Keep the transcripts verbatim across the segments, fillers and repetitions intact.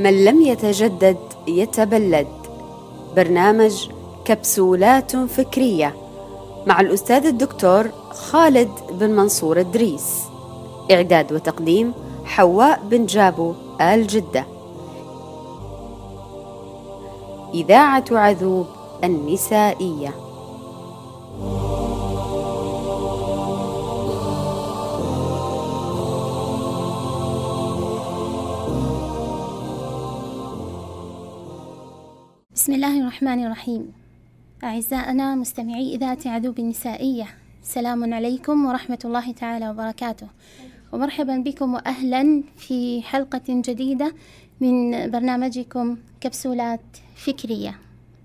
من لم يتجدد يتبلد. برنامج كبسولات فكرية مع الأستاذ الدكتور خالد بن منصور الدريس. إعداد وتقديم حواء بن جابو آل جدة. إذاعة عذوب النسائية. بسم الله الرحمن الرحيم. أعزائنا مستمعي إذاعة عذوب النسائية، سلام عليكم ورحمة الله تعالى وبركاته، ومرحبا بكم وأهلا في حلقة جديدة من برنامجكم كبسولات فكرية.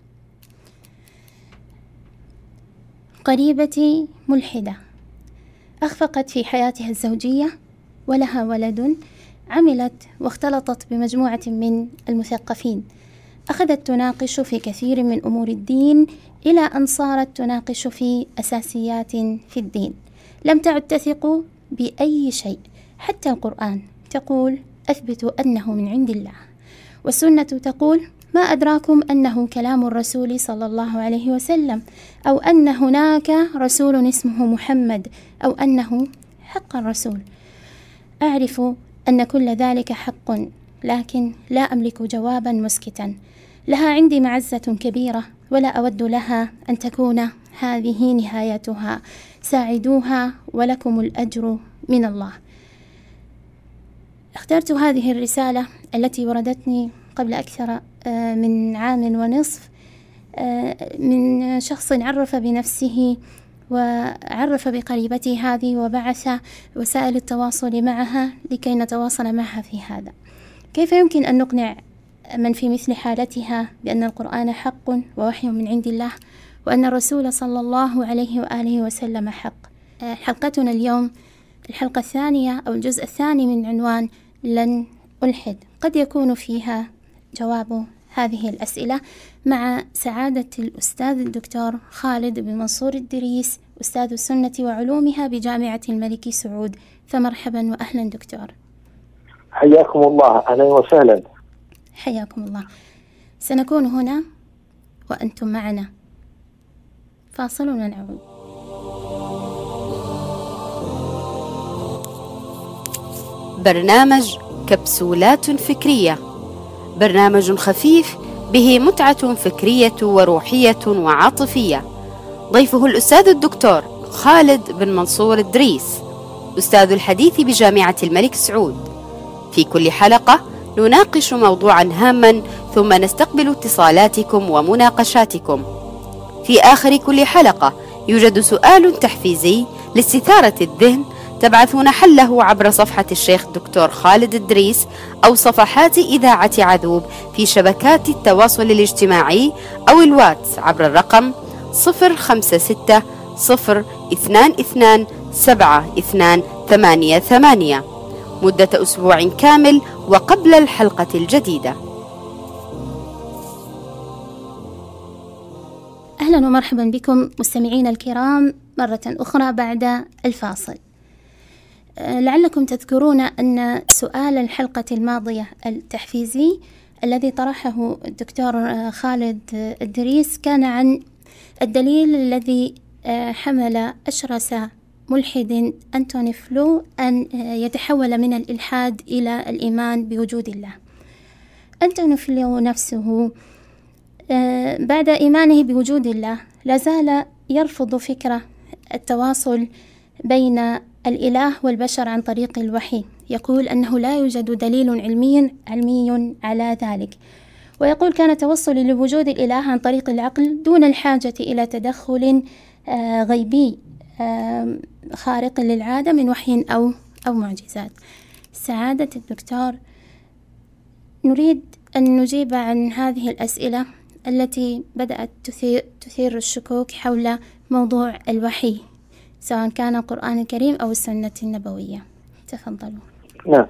قريبتي ملحدة أخفقت في حياتها الزوجية ولها ولد، عملت واختلطت بمجموعة من المثقفين، أخذت تناقش في كثير من أمور الدين إلى أن صارت تناقش في أساسيات في الدين. لم تعد تثق بأي شيء، حتى القرآن تقول أثبتوا أنه من عند الله، والسنة تقول ما أدراكم أنه كلام الرسول صلى الله عليه وسلم، أو أن هناك رسول اسمه محمد، أو أنه حق الرسول. أعرف أن كل ذلك حق، لكن لا أملك جوابا مسكتا. لها عندي معزة كبيرة، ولا أود لها أن تكون هذه نهايتها. ساعدوها ولكم الأجر من الله. اخترت هذه الرسالة التي وردتني قبل أكثر من عام ونصف من شخص عرف بنفسه وعرف بقريبته هذه، وبعث وسائل التواصل معها لكي نتواصل معها في هذا. كيف يمكن أن نقنع من في مثل حالتها بأن القرآن حق ووحي من عند الله، وأن الرسول صلى الله عليه وآله وسلم حق؟ حلقتنا اليوم الحلقة الثانية أو الجزء الثاني من عنوان لن ألحد، قد يكون فيها جواب هذه الأسئلة مع سعادة الأستاذ الدكتور خالد بن منصور الدريس، أستاذ السنة وعلومها بجامعة الملك سعود. فمرحبا وأهلا دكتور. حياكم الله، أهلا وسهلا. حياكم الله. سنكون هنا وأنتم معنا. فاصل ونعود. برنامج كبسولات فكرية، برنامج خفيف به متعة فكرية وروحية وعاطفية. ضيفه الأستاذ الدكتور خالد بن منصور الدريس، أستاذ الحديث بجامعة الملك سعود. في كل حلقة نناقش موضوعا هاما، ثم نستقبل اتصالاتكم ومناقشاتكم. في آخر كل حلقة يوجد سؤال تحفيزي لاستثارة الذهن، تبعثون حله عبر صفحة الشيخ دكتور خالد الدريس أو صفحات إذاعة عذوب في شبكات التواصل الاجتماعي أو الواتس عبر الرقم صفر خمسة ستة صفر اثنان اثنان سبعة اثنان ثمانية ثمانية مدة أسبوع كامل وقبل الحلقة الجديدة. أهلا ومرحبا بكم مستمعين الكرام مرة أخرى بعد الفاصل. لعلكم تذكرون أن سؤال الحلقة الماضية التحفيزي الذي طرحه الدكتور خالد الدريس كان عن الدليل الذي حمل أشرس ملحد أنتوني فلو أن يتحول من الإلحاد إلى الإيمان بوجود الله. أنتوني فلو نفسه بعد إيمانه بوجود الله لازال يرفض فكرة التواصل بين الإله والبشر عن طريق الوحي. يقول أنه لا يوجد دليل علمي علمي على ذلك، ويقول كان توصلي لوجود الإله عن طريق العقل دون الحاجة إلى تدخل غيبي خارق للعادة من وحي أو أو معجزات. سعادة الدكتور، نريد أن نجيب عن هذه الأسئلة التي بدأت تثير, تثير الشكوك حول موضوع الوحي، سواء كان القرآن الكريم أو السنة النبوية. تفضلوا. نعم.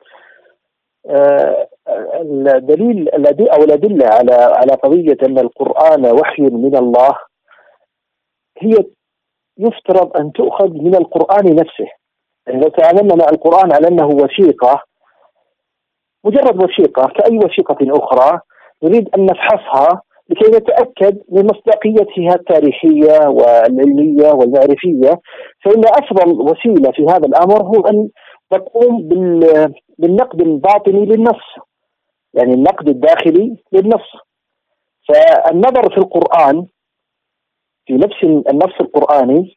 آه الدليل الذي أو الأدلة على على قضية أن القرآن وحي من الله هي يفترض أن تؤخذ من القرآن نفسه. يعني لو تعاملنا مع القرآن على أنه وثيقة مجرد وثيقة كأي وثيقة أخرى نريد أن نفحصها لكي نتأكد من مصداقيتها التاريخية والعلمية والمعرفية. فإن أفضل وسيلة في هذا الأمر هو أن نقوم بالنقد الباطني للنص، يعني النقد الداخلي للنص. فالنظر في القرآن في نفس النص القرآني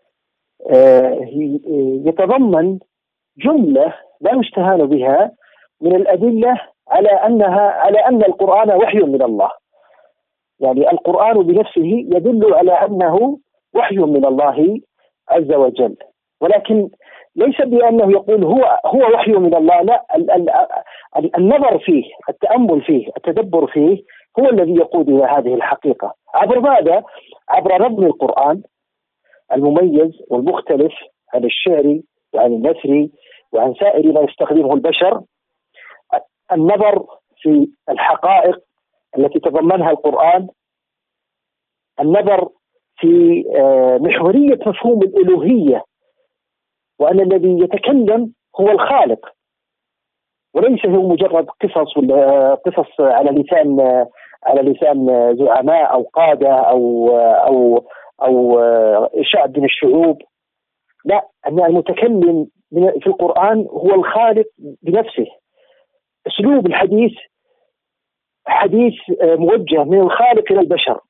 يتضمن جملة لا يستهان بها من الأدلة على أنها على أن القرآن وحي من الله. يعني القرآن بنفسه يدل على أنه وحي من الله عز وجل، ولكن ليس بأنه يقول هو هو وحي من الله، لا، النظر فيه، التأمل فيه، التدبر فيه هو الذي يقود إلى هذه الحقيقة. عبر ماذا؟ عبر نظم القرآن المميز والمختلف عن الشعر وعن النثر وعن سائر ما يستخدمه البشر. النظر في الحقائق التي تضمنها القرآن، النظر في محورية مفهوم الألوهية، وأن الذي يتكلم هو الخالق وليس هو مجرد قصص ولا قصص على لسان على لسان زعماء أو قادة أو أو أو شعب من الشعوب. لا، أن المتكلم في القرآن هو الخالق بنفسه. أسلوب الحديث حديث موجه من الخالق إلى البشر،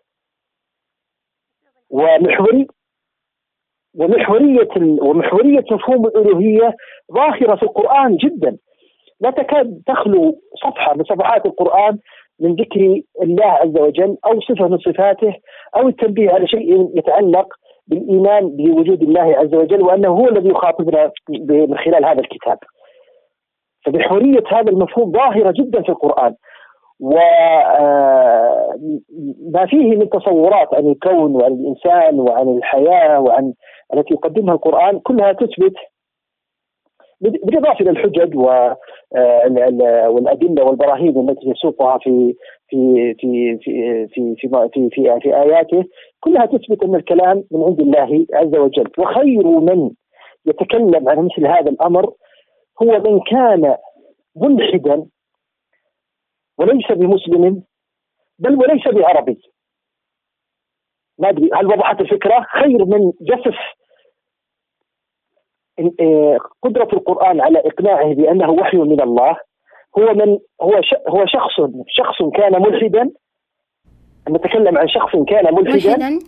ومحوري ومحورية ومحورية مفهوم الألوهية ظاهرة في القرآن جدا. لا تكاد تخلو صفحة من صفحات القرآن من ذكر الله عز وجل أو صفة من صفاته أو التنبيه على شيء يتعلق بالإيمان بوجود الله عز وجل وأنه هو الذي يخاطبنا من خلال هذا الكتاب. فمحورية هذا المفهوم ظاهرة جدا في القرآن، وما فيه من تصورات عن الكون وعن الإنسان وعن الحياة وعن التي يقدمها القرآن كلها تثبت، بالإضافة إلى الحجج والأدلة والبراهين التي يسوقها في في في في في في في, في, في آياته، كلها تثبت أن الكلام من عند الله عز وجل. وخير من يتكلم عن مثل هذا الأمر هو من كان ملحدا وليس بمسلم بل وليس بعربي. ما أدري هل وضحت الفكرة؟ خير من جسف قدرة القرآن على إقناعه بأنه وحي من الله هو من هو هو شخص شخص كان ملحدا. نتكلم عن شخص كان ملحدا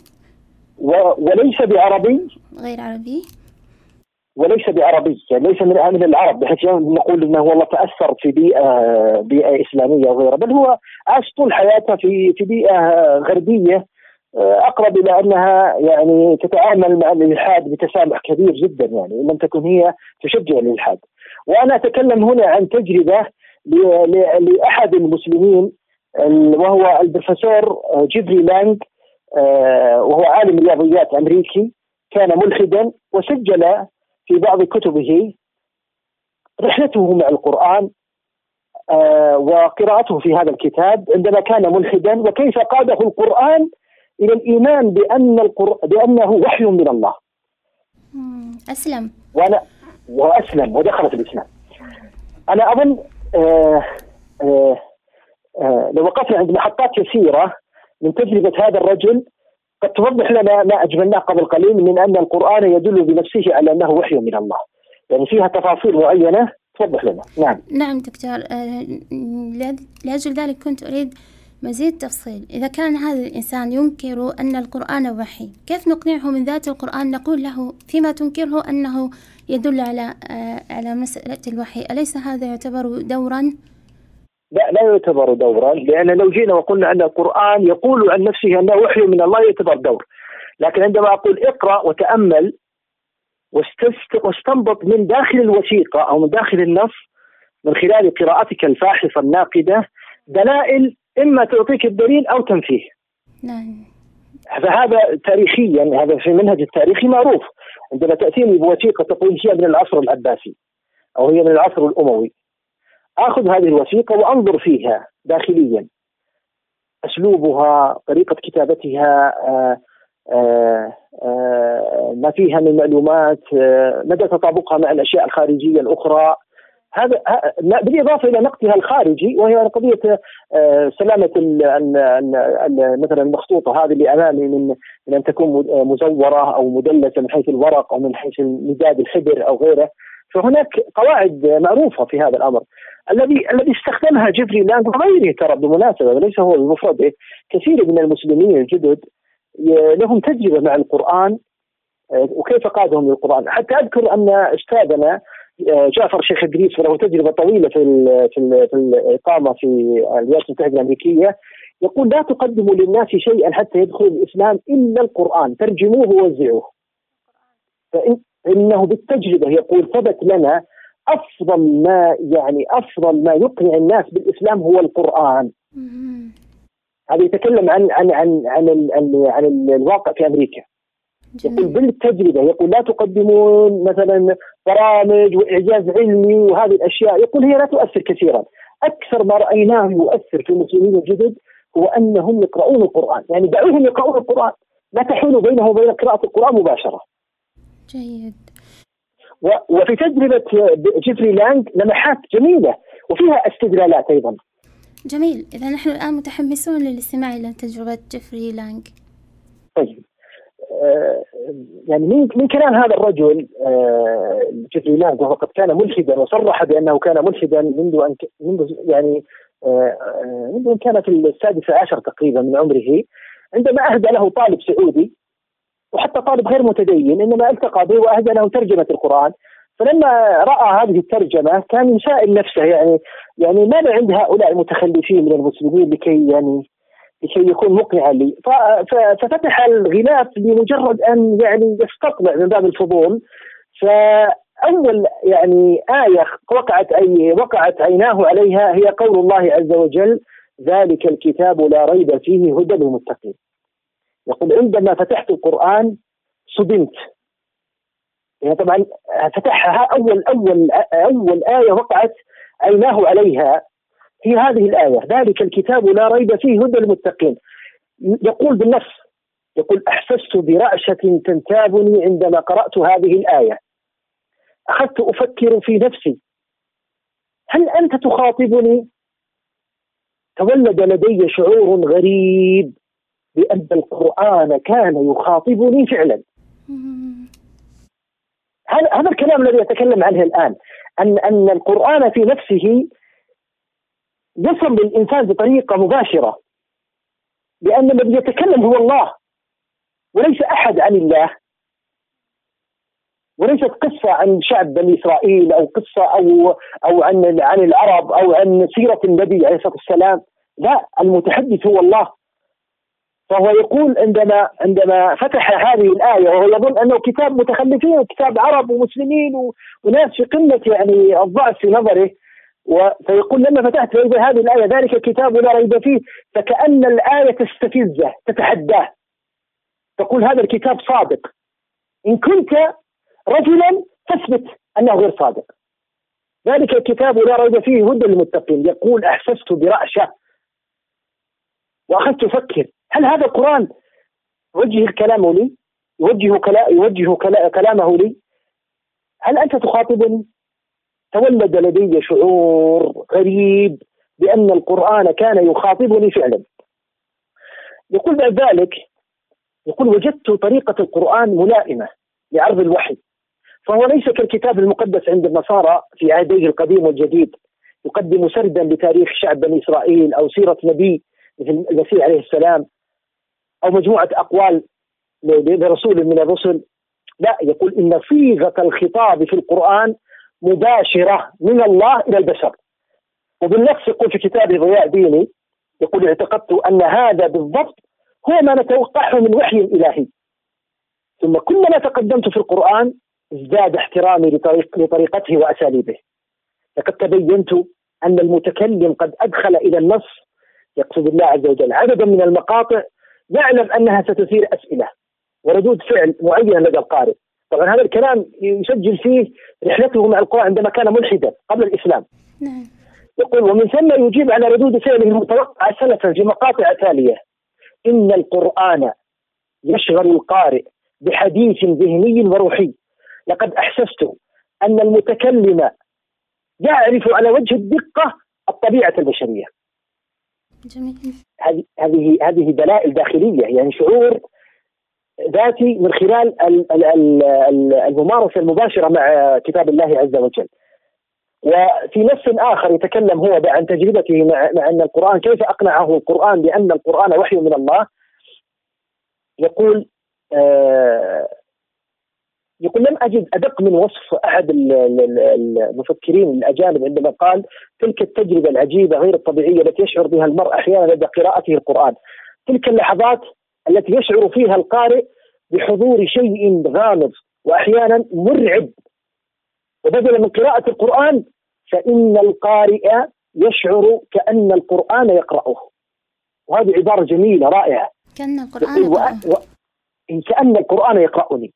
وليس بعربي، غير عربي، وليس بعربي، يعني ليس من أهل العرب بحيث نقول أنه والله تأثر في بيئة بيئة إسلامية وغيرها، بل هو عاش طول حياته في في بيئة غربية أقرب إلى أنها يعني تتعامل مع الإلحاد بتسامح كبير جدا، يعني لم تكن هي تشجع الإلحاد. وأنا أتكلم هنا عن تجربة لأحد المسلمين وهو البروفيسور جيفري لانغ، وهو عالم رياضيات أمريكي، كان ملحدا وسجل في بعض كتبه رحلته مع القرآن وقراءته في هذا الكتاب عندما كان ملحدا، وكيف قاده القرآن إلى الإيمان بأن القرآن بأنه وحي من الله. أسلم وأنا وأسلم ودخل في الإسلام. أنا أظن آه آه آه لو وقفنا عند محطات كثيرة من تجربة هذا الرجل قد توضح لنا ما أجملناه قبل قليل من أن القرآن يدل بنفسه على أنه وحي من الله، يعني فيها تفاصيل معينة توضح لنا. نعم نعم دكتور، لأجل ذلك كنت أريد مزيد تفصيل. إذا كان هذا الإنسان ينكر أن القرآن وحي، كيف نقنعه من ذات القرآن؟ نقول له فيما تنكره أنه يدل على على مسألة الوحي، أليس هذا يعتبر دورا؟ لا لا يعتبر دورا، لأن لو جينا وقلنا أن القرآن يقول عن نفسه أنه وحي من الله يعتبر دور. لكن عندما أقول اقرأ وتأمل واستنبط من داخل الوثيقة أو من داخل النص من خلال قراءتك الفاحصة الناقدة دلائل إما تعطيك الدليل أو تنفيه. نعم. فهذا تاريخيا، هذا في منهج التاريخي معروف. عندما تأتيني بوثيقة تقول هي من العصر العباسي أو هي من العصر الأموي، أخذ هذه الوثيقة وأنظر فيها داخليا، أسلوبها، طريقة كتابتها، آآ آآ آآ ما فيها من معلومات، مدى تطابقها مع الأشياء الخارجية الأخرى، هذا بالإضافة إلى نقدها الخارجي، وهي قضية سلامة مثلا المخطوطة هذه اللي أمامي من من أن تكون مزورة أو مدلسة من حيث الورق أو من حيث مداد الحبر أو غيره. فهناك قواعد معروفة في هذا الأمر الذي الذي استخدمها جيفري لانج وغيره ترى بالمناسبة، وليس هو بمفرده. كثير من المسلمين الجدد لهم تجربة مع القرآن وكيف قادهم للقرآن. حتى أذكر أن أستاذنا جعفر شيخ إدريس وله تجربة طويلة في ال في, ال في الإقامة في الولايات المتحدة الأمريكية، يقول لا تقدموا للناس شيئا حتى يدخلوا الإسلام إلا القرآن، ترجموه ووزعوه. فإنه بالتجربة يقول ثبت لنا أفضل ما يعني أفضل ما يقنع الناس بالإسلام هو القرآن. هذا يتكلم عن عن عن عن, عن, عن الواقع في أمريكا. يقول بالتجربة، يقول لا تقدمون مثلا برامج وإعجاز علمي وهذه الأشياء، يقول هي لا تؤثر كثيرا. أكثر ما رأيناه يؤثر في المسلمين الجدد هو أنهم يقرؤون القرآن، يعني دعوهم يقرؤون القرآن، لا تحول بينه وبين قراءة القرآن مباشرة. جيد. وفي تجربة جيفري لانج لمحات جميلة وفيها استدلالات أيضا. جميل. إذا نحن الآن متحمسون للاستماع إلى تجربة جيفري لانج. طيب آه يعني من من كلام هذا الرجل آه جيفري لانج، وهو قد كان ملحدا وصرح بأنه كان ملحدا منذ أن منذ يعني آه منذ أن كان في السادس عشر تقريبا من عمره، عندما أهدى له طالب سعودي وحتى طالب غير متدين، إنما التقى به وأهدى له ترجمة القرآن. فلما رأى هذه الترجمة كان يسائل نفسه يعني يعني ماذا عند هؤلاء المتخلفين من المسلمين لكي يعني لكي يكون مقنعا لي. ففتح الغلاف لمجرد أن يعني يستطلع من باب الفضول. فأول يعني آية وقعت أي وقعت عيناه عليها هي قول الله عز وجل: ذلك الكتاب لا ريب فيه هدى للمتقين. يقول عندما فتحت القرآن صدمت، يعني طبعا فتحها أول أول أول آية وقعت عيناه عليها في هذه الآية: ذلك الكتاب لا ريب فيه هدى للمتقين. يقول بالنص، يقول: أحسست برعشة تنتابني عندما قرأت هذه الآية، أخذت أفكر في نفسي هل أنت تخاطبني؟ تولد لدي شعور غريب بأن القرآن كان يخاطبني فعلا. هذا هذا الكلام الذي يتكلم عنه الآن، أن أن القرآن في نفسه يصل للإنسان بطريقة مباشرة، لأن الذي يتكلم هو الله وليس أحد عن الله، وليست قصة عن شعب بني إسرائيل أو قصة أو أو عن عن العرب أو عن سيرة النبي عليه الصلاة والسلام. لا، المتحدث هو الله. فهو يقول عندما عندما فتح هذه الآية وهو يظن أنه كتاب متخلفين وكتاب عرب ومسلمين وناس في قمة يعني الضعف في نظره، فيقول لما فتحت هذه الآية: ذلك الكتاب لا ريب فيه، فكأن الآية تستفزه تتحداه، تقول هذا الكتاب صادق، إن كنت رجلا تثبت أنه غير صادق. ذلك الكتاب لا ريب فيه هدى للمتقين. يقول: أحسست برعشة وأخذت أفكر هل هذا القرآن يوجه الكلام لي، يوجه كلا يوجه كلا كلامه لي؟ هل أنت تخاطبني؟ تولد لدي شعور غريب بأن القرآن كان يخاطبني فعلا. يقول بعد ذلك، يقول: وجدت طريقة القرآن ملائمة لعرض الوحي، فهو ليس كالكتاب المقدس عند النصارى في عهديه القديم والجديد، يقدم سردا لتاريخ شعب بني إسرائيل أو سيرة نبي مثل المسيح عليه السلام أو مجموعة أقوال لرسول من الرسل. لا، يقول إن صيغة الخطاب في القرآن مباشرة من الله إلى البشر. وبالنص يقول في كتابه ضياء ديني، يقول: اعتقدت أن هذا بالضبط هو ما نتوقعه من وحي إلهي، ثم كلما تقدمت في القرآن ازداد احترامي لطريق لطريقته وأساليبه، لقد تبينت أن المتكلم قد أدخل إلى النص، يقصد الله عز وجل، عددا من المقاطع يعلم أنها ستثير أسئلة وردود فعل معينة لدى القارئ. طبعا هذا الكلام يسجل فيه رحلته مع القرآن عندما كان ملحدا قبل الإسلام. نعم. يقول: ومن ثم يجيب على ردود فعله المتوقعة سلفا في مقاطع تالية: إن القرآن يشغل القارئ بحديث ذهني وروحي، لقد أحسست أن المتكلم يعرف على وجه الدقة الطبيعة البشرية. جميل. هذه هذه هذه دلائل داخلية، يعني شعور ذاتي من خلال الممارسة المباشرة مع كتاب الله عز وجل. وفي نص آخر يتكلم هو عن تجربته مع, مع أن القرآن، كيف أقنعه القرآن بأن القرآن وحي من الله. يقول آه يقول لم أجد أدق من وصف أحد المفكرين الأجانب عندما قال تلك التجربة العجيبة غير الطبيعية التي يشعر بها المرء أحيانا لدى قراءته القرآن، تلك اللحظات التي يشعر فيها القارئ بحضور شيء غامض وأحيانا مرعب، وبدلا من قراءة القرآن فإن القارئ يشعر كأن القرآن يقرأه. وهذه عبارة جميلة رائعة، كأن القرآن يقرأه. و... كأن القرآن يقرأني،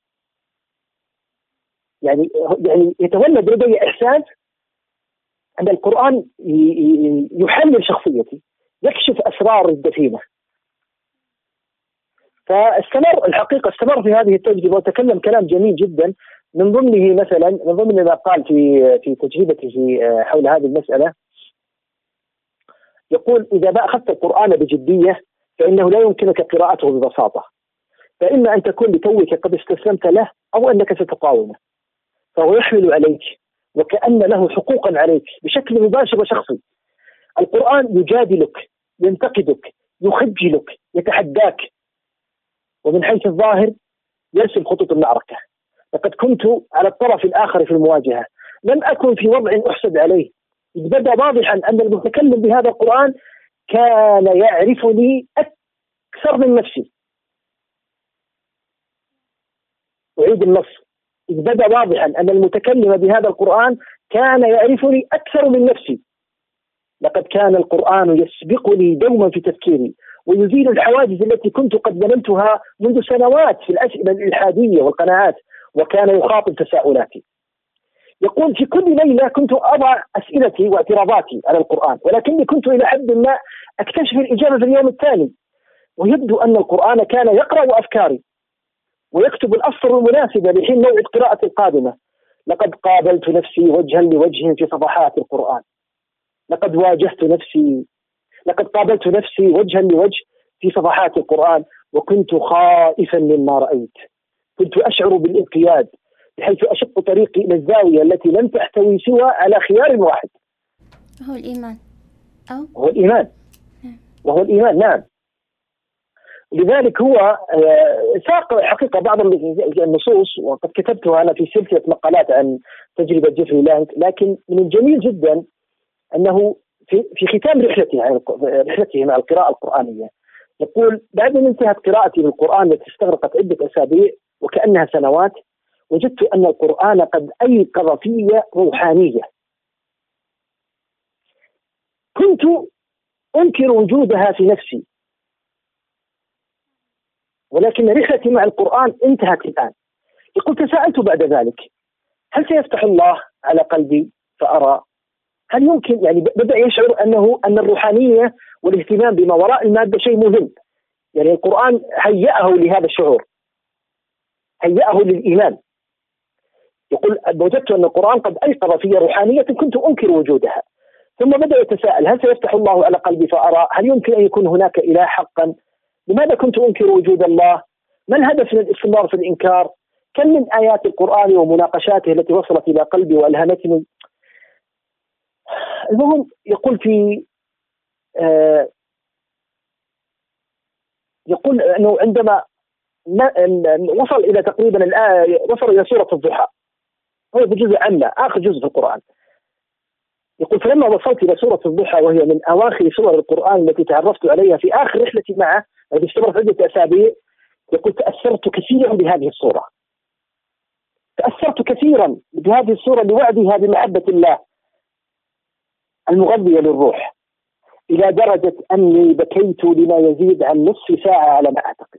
يعني يعني يتولد لدي إحساس أن القرآن يحلل شخصيتي، يكشف أسرار الدفينة. فاستمر الحقيقة استمر في هذه التجربة وتكلم كلام جميل جدا، من ضمنه مثلا من ضمن ما قال في في تجربته حول هذه المسألة. يقول إذا ما أخذت القرآن بجدية فإنه لا يمكنك قراءته ببساطة، فإما أن تكون لتوك قد استسلمت له أو أنك ستقاومه، فهو يحمل عليك وكأن له حقوقا عليك بشكل مباشر وشخصي. القرآن يجادلك، ينتقدك، يخجلك، يتحداك، ومن حيث الظاهر يرسم خطوط المعركة. لقد كنت على الطرف الآخر في المواجهة، لم أكن في وضع أحسد عليه، إذ بدا واضحا أن المتكلم بهذا القرآن كان يعرفني أكثر من نفسي. أعيد النص، إذ بدا واضحا أن المتكلم بهذا القرآن كان يعرفني أكثر من نفسي. لقد كان القرآن يسبقني دوما في تفكيري ويزيل الحواجز التي كنت قد بنمتها منذ سنوات في الأسئلة الإلحادية والقناعات، وكان يخاطب تساؤلاتي. يقول في كل ليلة كنت أضع أسئلتي واعتراضاتي على القرآن، ولكني كنت إلى حد ما أكتشف الإجابة في اليوم الثاني، ويبدو أن القرآن كان يقرأ أفكاري ويكتب الأسطر المناسبة لحين موعد قراءة القادمة. لقد قابلت نفسي وجها لوجه في صفحات القرآن، لقد واجهت نفسي لقد قابلت نفسي وجها لوجه في صفحات القرآن، وكنت خائفا مما رأيت. كنت أشعر بالانقياد بحيث أشق طريقي إلى الزاوية التي لم تحتوي سوى على خيار واحد، هو الإيمان أو هو الإيمان وهو الإيمان نعم. لذلك هو ساق حقيقة بعض النصوص، وقد كتبتها أنا في سلسلة مقالات عن تجربة جيفري لانج، لكن من الجميل جدا أنه في في ختام رحلته رحلته مع القراءة القرآنية يقول: بعد أن انتهت قراءتي للقرآن التي استغرقت عدة أسابيع وكأنها سنوات، وجدت أن القرآن قد أيقظ في روحانية كنت أنكر وجودها في نفسي، ولكن رحلتي مع القرآن انتهت الآن. يقول: تساءلت بعد ذلك هل سيفتح الله على قلبي فأرى؟ هل يمكن، يعني بدأ يشعر أنه أن الروحانية والاهتمام بما وراء المادة شيء مهم، يعني القرآن هيأه لهذا الشعور، هيأه للإيمان. يقول: وجدت أن القرآن قد أيقظ في روحانية كنت أنكر وجودها. ثم بدأ يتساءل: هل سيفتح الله على قلبي فأرى؟ هل يمكن أن يكون هناك إله حقا؟ لماذا كنت أنكر وجود الله؟ ما الهدف من الاستمرار في الإنكار؟ كم من آيات القرآن ومناقشاته التي وصلت إلى قلبي وألهمتني. المهم يقول في آه يقول أنه عندما وصل إلى تقريبا الآية، وصل إلى سورة الضحى، هو بجزء عامة آخر جزء في القرآن. يقول: فلما وصلت إلى سورة الضحى وهي من أواخر سور القرآن التي تعرفت عليها في آخر رحلتي معه التي استمرت عدة أسابيع، يقول: تأثرت كثيرا بهذه السورة، تأثرت كثيرا بهذه السورة لوعدها بمحبة الله المغذية للروح، إلى درجة أني بكيت لما يزيد عن نصف ساعة على ما أعتقد.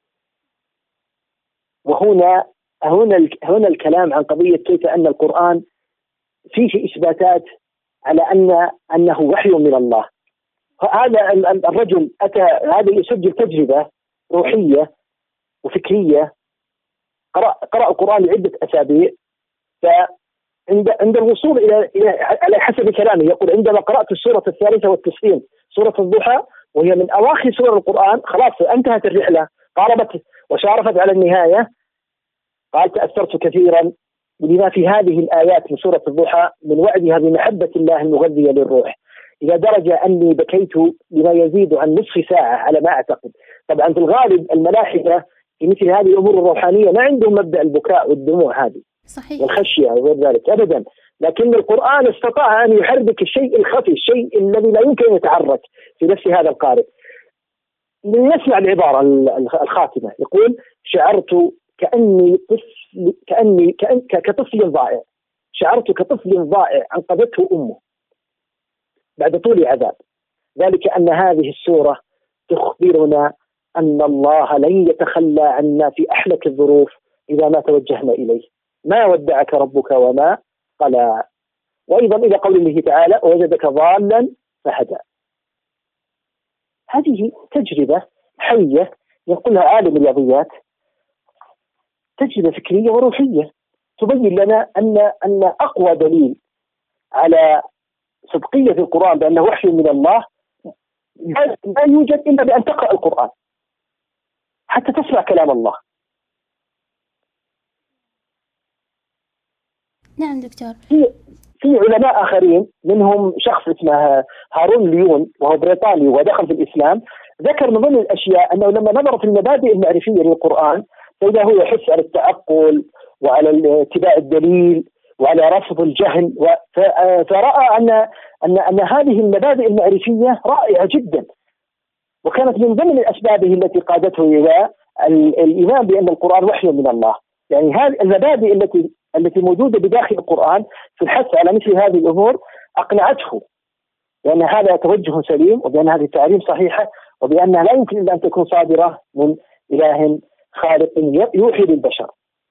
وهنا هنا هنا الكلام عن قضية كيف أن القرآن فيه إثباتات على أن أنه وحي من الله. هذا الرجل أتى هذا يسجل تجربة روحية وفكرية، قرأ قرأ القرآن لعدة أسابيع، عند عند الوصول إلى على حسب كلامه يقول عندما قرأت السورة الثالثة والتسعين سورة الضحى وهي من أواخر سور القرآن خلاص انتهت الرحلة قاربت وشارفت على النهاية، قال تأثرت كثيرا بما في هذه الآيات من سورة الضحى من وعدها بمحبة الله المغذية للروح، إلى درجة أني بكيت بما يزيد عن نصف ساعة على ما أعتقد. طبعا في الغالب الملاحدة في مثل هذه الأمور الروحانية ما عندهم مبدأ البكاء والدموع هذه صحيح والخشية وغير ذلك أبدا، لكن القرآن استطاع أن يحرك الشيء الخفي، الشيء الذي لا يمكن أن يتحرك في نفس هذا القارئ. نسمع العبارة الخاتمة يقول شعرت كأني طفل كأني كأن كطفل ضائع، شعرت كطفل ضائع أنقذته أمه بعد طول عذاب، ذلك أن هذه السورة تخبرنا أن الله لن يتخلى عنا في أحلك الظروف إذا ما توجهنا إليه، ما ودعك ربك وما قلى. وأيضا إلى قول الله تعالى ووجدك ضالا فهدى. هذه تجربة حية يقولها عالم الرياضيات، تجربة فكرية وروحية تبين لنا أن أن أقوى دليل على صدقية القرآن بأنه وحي من الله لا يوجد إلا بأن تقرأ القرآن حتى تسمع كلام الله. نعم دكتور. في في علماء آخرين منهم شخص اسمه هارون ليون وهو بريطاني ودخل في الإسلام، ذكر من ضمن الأشياء أنه لما نظر في المبادئ المعرفية للقرآن فإذا هو يحس على التعقل وعلى اتباع الدليل وعلى رفض الجهل، فرأى أن أن أن هذه المبادئ المعرفية رائعة جدا، وكانت من ضمن الأسباب التي قادته إلى الإيمان بأن القرآن وحي من الله. يعني هذه المبادئ التي التي موجودة بداخل القرآن في الحث على مثل هذه الأمور أقنعته بأن هذا توجه سليم وبأن هذه التعليم صحيحة وبأنها لا يمكن إلا أن تكون صادرة من إله خالق يوحي للبشر.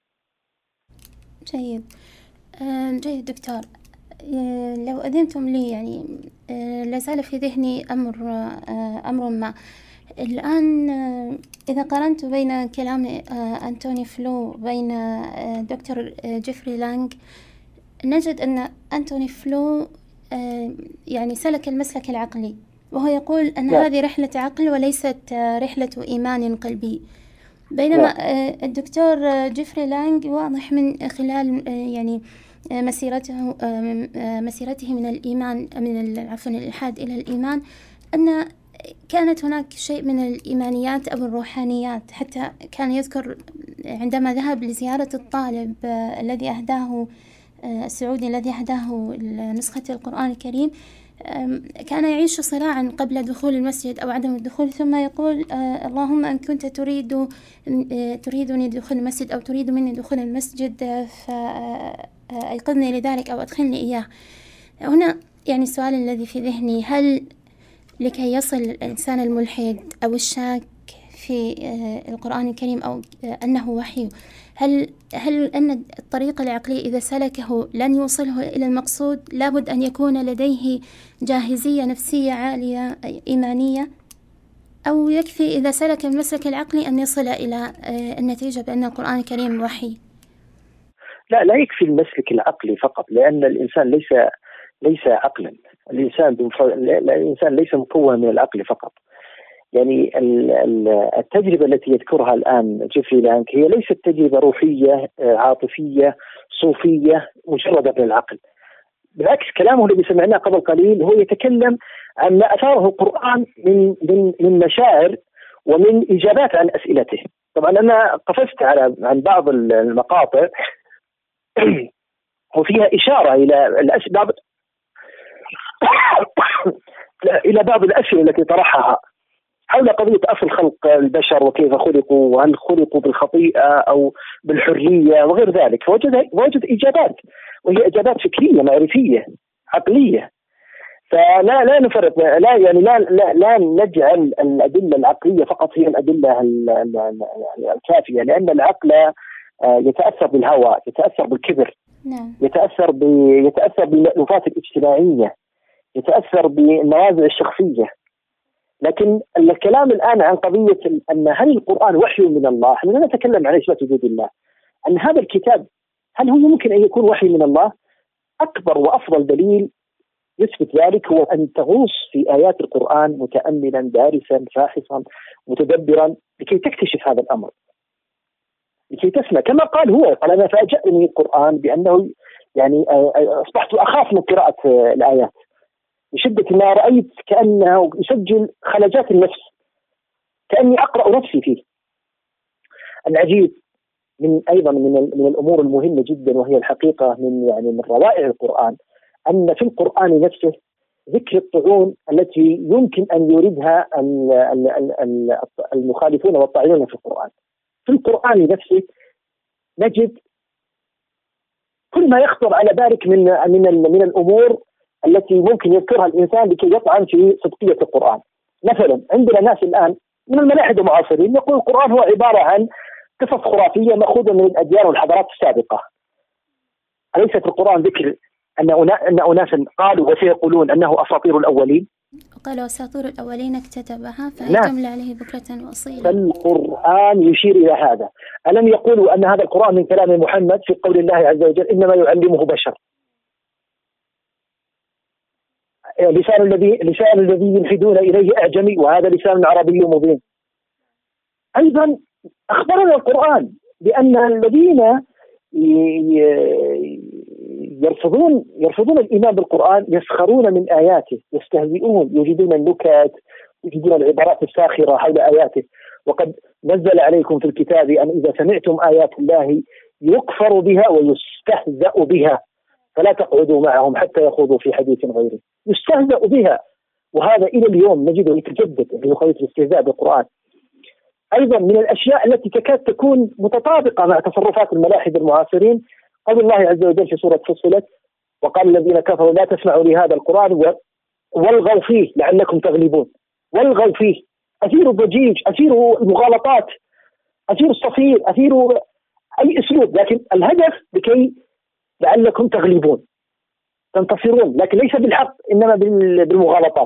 جيد جيد دكتور، لو أذنتم لي يعني لا زال في ذهني أمر أمر ما الآن. إذا قارنت بين كلام أنتوني فلو بين دكتور جيفري لانغ نجد أن أنتوني فلو يعني سلك المسلك العقلي، وهو يقول أن لا. هذه رحلة عقل وليست رحلة إيمان قلبي، بينما لا. الدكتور جيفري لانغ واضح من خلال يعني مسيرته مسيرته من الإيمان من عفوا الإلحاد إلى الإيمان أن كانت هناك شيء من الإيمانيات أو الروحانيات. حتى كان يذكر عندما ذهب لزيارة الطالب الذي أهداه السعودي الذي أهداه نسخة القرآن الكريم، كان يعيش صراعا قبل دخول المسجد أو عدم الدخول، ثم يقول اللهم إن كنت تريد تريدني دخول المسجد أو تريد مني دخول المسجد فأيقظني لذلك أو أدخلني إياه. هنا يعني السؤال الذي في ذهني، هل لكي يصل الإنسان الملحد أو الشاك في القرآن الكريم أو أنه وحي، هل هل أن الطريق العقلي إذا سلكه لن يوصله إلى المقصود؟ لابد أن يكون لديه جاهزية نفسية عالية إيمانية، أو يكفي إذا سلك المسلك العقلي أن يصل إلى النتيجة بأن القرآن الكريم وحي؟ لا لا يكفي المسلك العقلي فقط، لأن الإنسان ليس ليس عقلا، الإنسان بمف... الإنسان ليس مكون من العقل فقط. يعني التجربة التي يذكرها الآن جيفري لانغ هي ليست تجربة روحية عاطفية صوفية مجردة من العقل، بالعكس كلامه الذي سمعناه قبل قليل هو يتكلم عن ما أثاره القرآن من من من مشاعر ومن إجابات عن أسئلته. طبعا أنا قفزت على عن بعض المقاطع وفيها إشارة إلى الأسباب إلى بعض الأسئلة التي طرحها حول قضية أصل خلق البشر وكيف خلقوا، وهل خلقوا بالخطيئة أو بالحرية وغير ذلك، فوجد وجد إجابات، وهي إجابات فكرية معرفية عقلية. فلا لا نفرق، لا يعني لا لا, لا نجعل الأدلة العقلية فقط هي الأدلة الكافية، لأن العقل يتأثر بالهوى، يتأثر بالكبر، نعم. يتأثر ب يتأثر بالمألوفات الاجتماعية، يتأثر بالنوازع الشخصية. لكن الكلام الآن عن قضية أن هل القرآن وحي من الله، احنا نتكلم عن إثبات وجود الله، أن هذا الكتاب هل هو ممكن أن يكون وحي من الله؟ أكبر وأفضل دليل يثبت ذلك هو أن تغوص في آيات القرآن متأملا دارسا فاحصا متدبرا لكي تكتشف هذا الأمر، لكي تسمع كما قال هو، قال أنا فاجأني القرآن بأنه يعني أصبحت أخاف من قراءة الآيات بشدة ما رأيت كأنه يسجل خلجات النفس، كأني أقرأ نفسي فيه. العجيب من أيضا من من الأمور المهمة جدا، وهي الحقيقة من يعني من روائع القرآن، أن في القرآن نفسه ذكر الطعون التي يمكن أن يوردها المخالفون والطاعنون في القرآن. في القرآن نفسه نجد كل ما يخطر على بالك من من من الأمور التي ممكن يذكرها الإنسان لكي يطعن في صدقية القرآن. مثلا عندنا ناس الآن من الملاحدة المعاصرين يقول القرآن هو عبارة عن قصص خرافية مأخوذة من الأديان والحضارات السابقة. أليس في القرآن ذكر أن أن أناسا قالوا وسيقولون أنه أساطير الأولين؟ وقالوا أساطير الأولين اكتتبها فهي تملى عليه بكرة وأصيلا. فالقرآن يشير إلى هذا. ألم يقولوا أن هذا القرآن من كلام محمد في قول الله عز وجل إنما يعلمه بشر؟ لسان الذي لسان الذي يلحدون إليه أعجمي وهذا لسان عربي مبين. أيضا أخبرنا القرآن بأن الذين يرفضون يرفضون الإيمان بالقرآن يسخرون من آياته، يستهزئون، يجدون النكت، يجدون العبارات الساخرة حول آياته. وقد نزل عليكم في الكتاب أن إذا سمعتم آيات الله يكفر بها ويستهزأ بها فلا تقعدوا معهم حتى يخوضوا في حديث غيره. يستهزأ بها، وهذا إلى اليوم نجده يتجدد في خلية الاستهزاء بالقرآن. أيضا من الأشياء التي تكاد تكون متطابقة مع تصرفات الملاحدة المعاصرين قول الله عز وجل في سورة فصلت وقال الذين كفروا لا تسمعوا لهذا القرآن والغوا فيه لعلكم تغلبون. والغوا فيه، أثيروا الضجيج، أثيروا المغالطات، أثيروا الصفير، أثيروا أي أسلوب، لكن الهدف لكي لعلكم تغلبون تنتصرون، لكن ليس بالحق إنما بالمغالطات.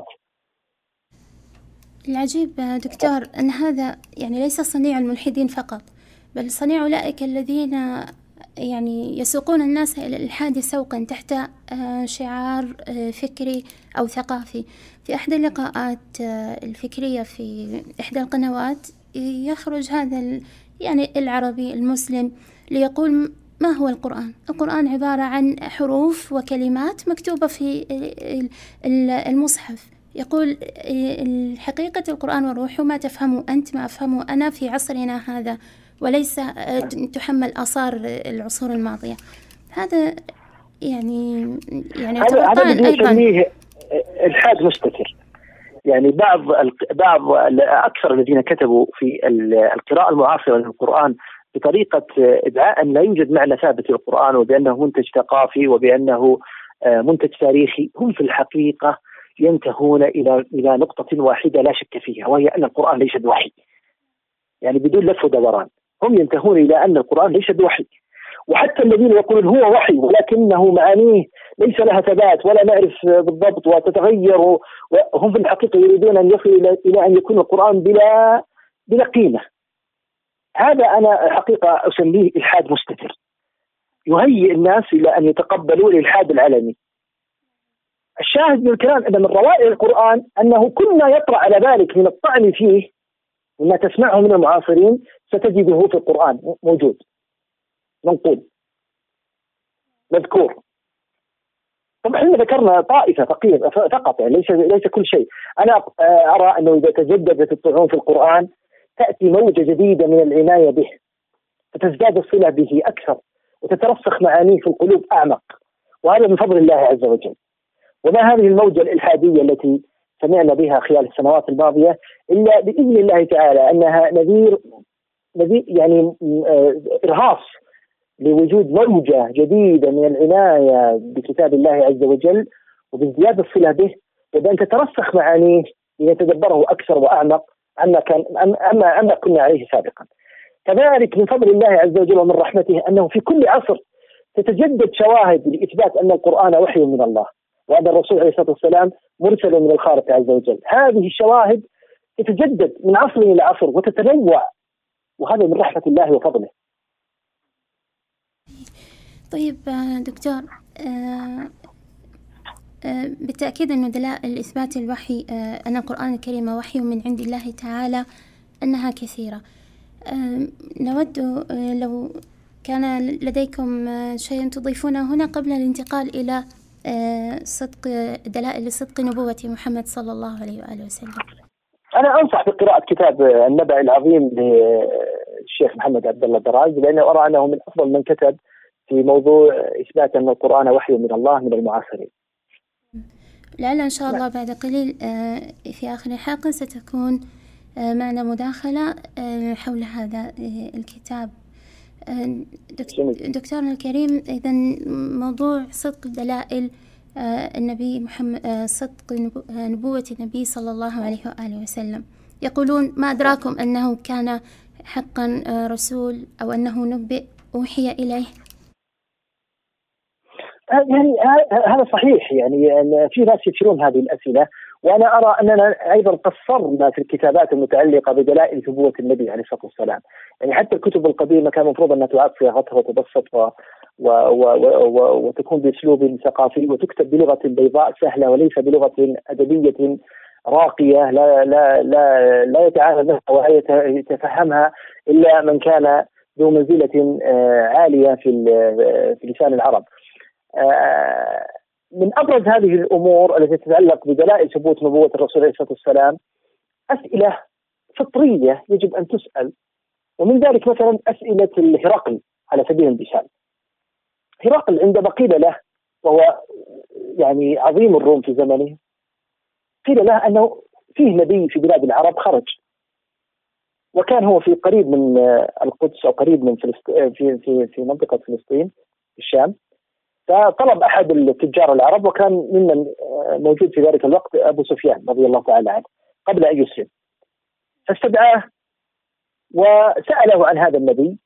العجيب دكتور أن هذا يعني ليس صنيع الملحدين فقط، بل صنيع أولئك الذين يعني يسوقون الناس إلى الإلحاد سوقا تحت شعار فكري أو ثقافي. في أحد اللقاءات الفكرية في إحدى القنوات يخرج هذا يعني العربي المسلم ليقول ما هو القرآن؟ القرآن عبارة عن حروف وكلمات مكتوبة في المصحف. يقول حقيقة القرآن وروحه ما تفهمه أنت ما أفهمه أنا في عصرنا هذا، وليس تحمل آثار العصور الماضية. هذا يعني يعني هذا هذا يسميه الحاد مستتر. يعني بعض بعض أكثر الذين كتبوا في القراءة المعاصرة للقرآن بطريقة إدعاء أن لا يوجد معنى ثابت للقرآن وبأنه منتج ثقافي وبأنه منتج تاريخي، هم في الحقيقة ينتهون إلى إلى نقطة واحدة لا شك فيها، وهي أن القرآن ليس بوحي. يعني بدون لف ودوران هم ينتهون إلى أن القرآن ليس بوحي. وحتى الذين يقولون هو وحي ولكنه معانيه ليس لها ثبات ولا نعرف بالضبط وتتغير، وهم في الحقيقة يريدون أن يصلوا إلى أن يكون القرآن بلا بلا قيمة. هذا أنا حقيقة أسميه إلحاد مستتر، يهيئ الناس إلى أن يتقبلوا الإلحاد العلني. الشاهد من الكلام أن من روائع القرآن أنه كل ما يطرأ على بالك من الطعن فيه وما تسمعه من المعاصرين ستجده في القرآن موجود، منقول، مذكور. طبعا احنا ذكرنا طائفة فقيرة فقط، يعني ليس ليس كل شيء. أنا أرى أنه إذا تجددت الطعون في القرآن تأتي موجة جديدة من العناية به، فتزداد الصلة به أكثر وتترسخ معانيه في القلوب أعمق، وهذا من فضل الله عز وجل. وما هذه الموجة الإلحادية التي سمعنا بها خلال السنوات الماضية إلا بإذن الله تعالى أنها نذير نذير يعني إرهاص لوجود موجة جديدة من العناية بكتاب الله عز وجل وبازدياد الصلة به، وبأن تترسخ معانيه ليتدبره أكثر وأعمق عما كان أما عما كنا عليه سابقا. كذلك من فضل الله عز وجل ومن رحمته أنه في كل عصر تتجدد شواهد لإثبات أن القرآن وحي من الله، وأن الرسول عليه الصلاة والسلام مرسل من الخالق عز وجل. هذه الشواهد تتجدد من عصر إلى عصر وتتنوع، وهذا من رحمة الله وفضله. طيب دكتور، بالتأكيد أن دلائل إثبات الوحي أن القرآن الكريم وحي من عند الله تعالى أنها كثيرة. نود لو كان لديكم شيء تضيفونه هنا قبل الانتقال إلى صدق دلائل صدق نبوة محمد صلى الله عليه وآله وسلم. أنا أنصح بقراءة كتاب النبأ العظيم للشيخ محمد عبد الله دراز، لأنه أرى أنه من أفضل من كتب في موضوع إثبات أن القرآن وحي من الله من المعاصرين. لعل إن شاء الله بعد قليل في آخر الحلقة ستكون معنا مداخلة حول هذا الكتاب. دكتورنا الكريم، إذا موضوع صدق دلائل النبي محمد، صدق نبوة النبي صلى الله عليه وآله وسلم، يقولون ما أدراكم أنه كان حقا رسول أو أنه نبئ أوحي إليه؟ يعني هذا صحيح، يعني في ناس يثيرون هذه الأسئلة، وأنا أرى أننا أيضا قصرنا في الكتابات المتعلقة بدلائل نبوة النبي عليه الصلاة والسلام. يعني حتى الكتب القديمة كان المفروض أنها تعاد صياغتها وتبسط و... و... و... و... وتكون بأسلوب ثقافي وتكتب بلغة بيضاء سهلة وليس بلغة أدبية راقية لا لا لا لا يتعامل بها ولا يتفهمها إلا من كان ذو منزلة عالية في في لسان العرب. من أبرز هذه الأمور التي تتعلق بدلائل ثبوت نبوة الرسول عليه الصلاة والسلام أسئلة فطرية يجب أن تسأل، ومن ذلك مثلا أسئلة هرقل على سبيل المثال. هرقل عندما قيل له، وهو يعني عظيم الروم في زمنه، قيل له أنه فيه نبي في بلاد العرب خرج، وكان هو في قريب من القدس أو قريب من فلسطين، في في في منطقة فلسطين في الشام. فطلب أحد التجار العرب، وكان ممن موجود في ذلك الوقت أبو سفيان رضي الله تعالى عنه قبل أن يسلم، فاستدعاه وسأله عن هذا النبي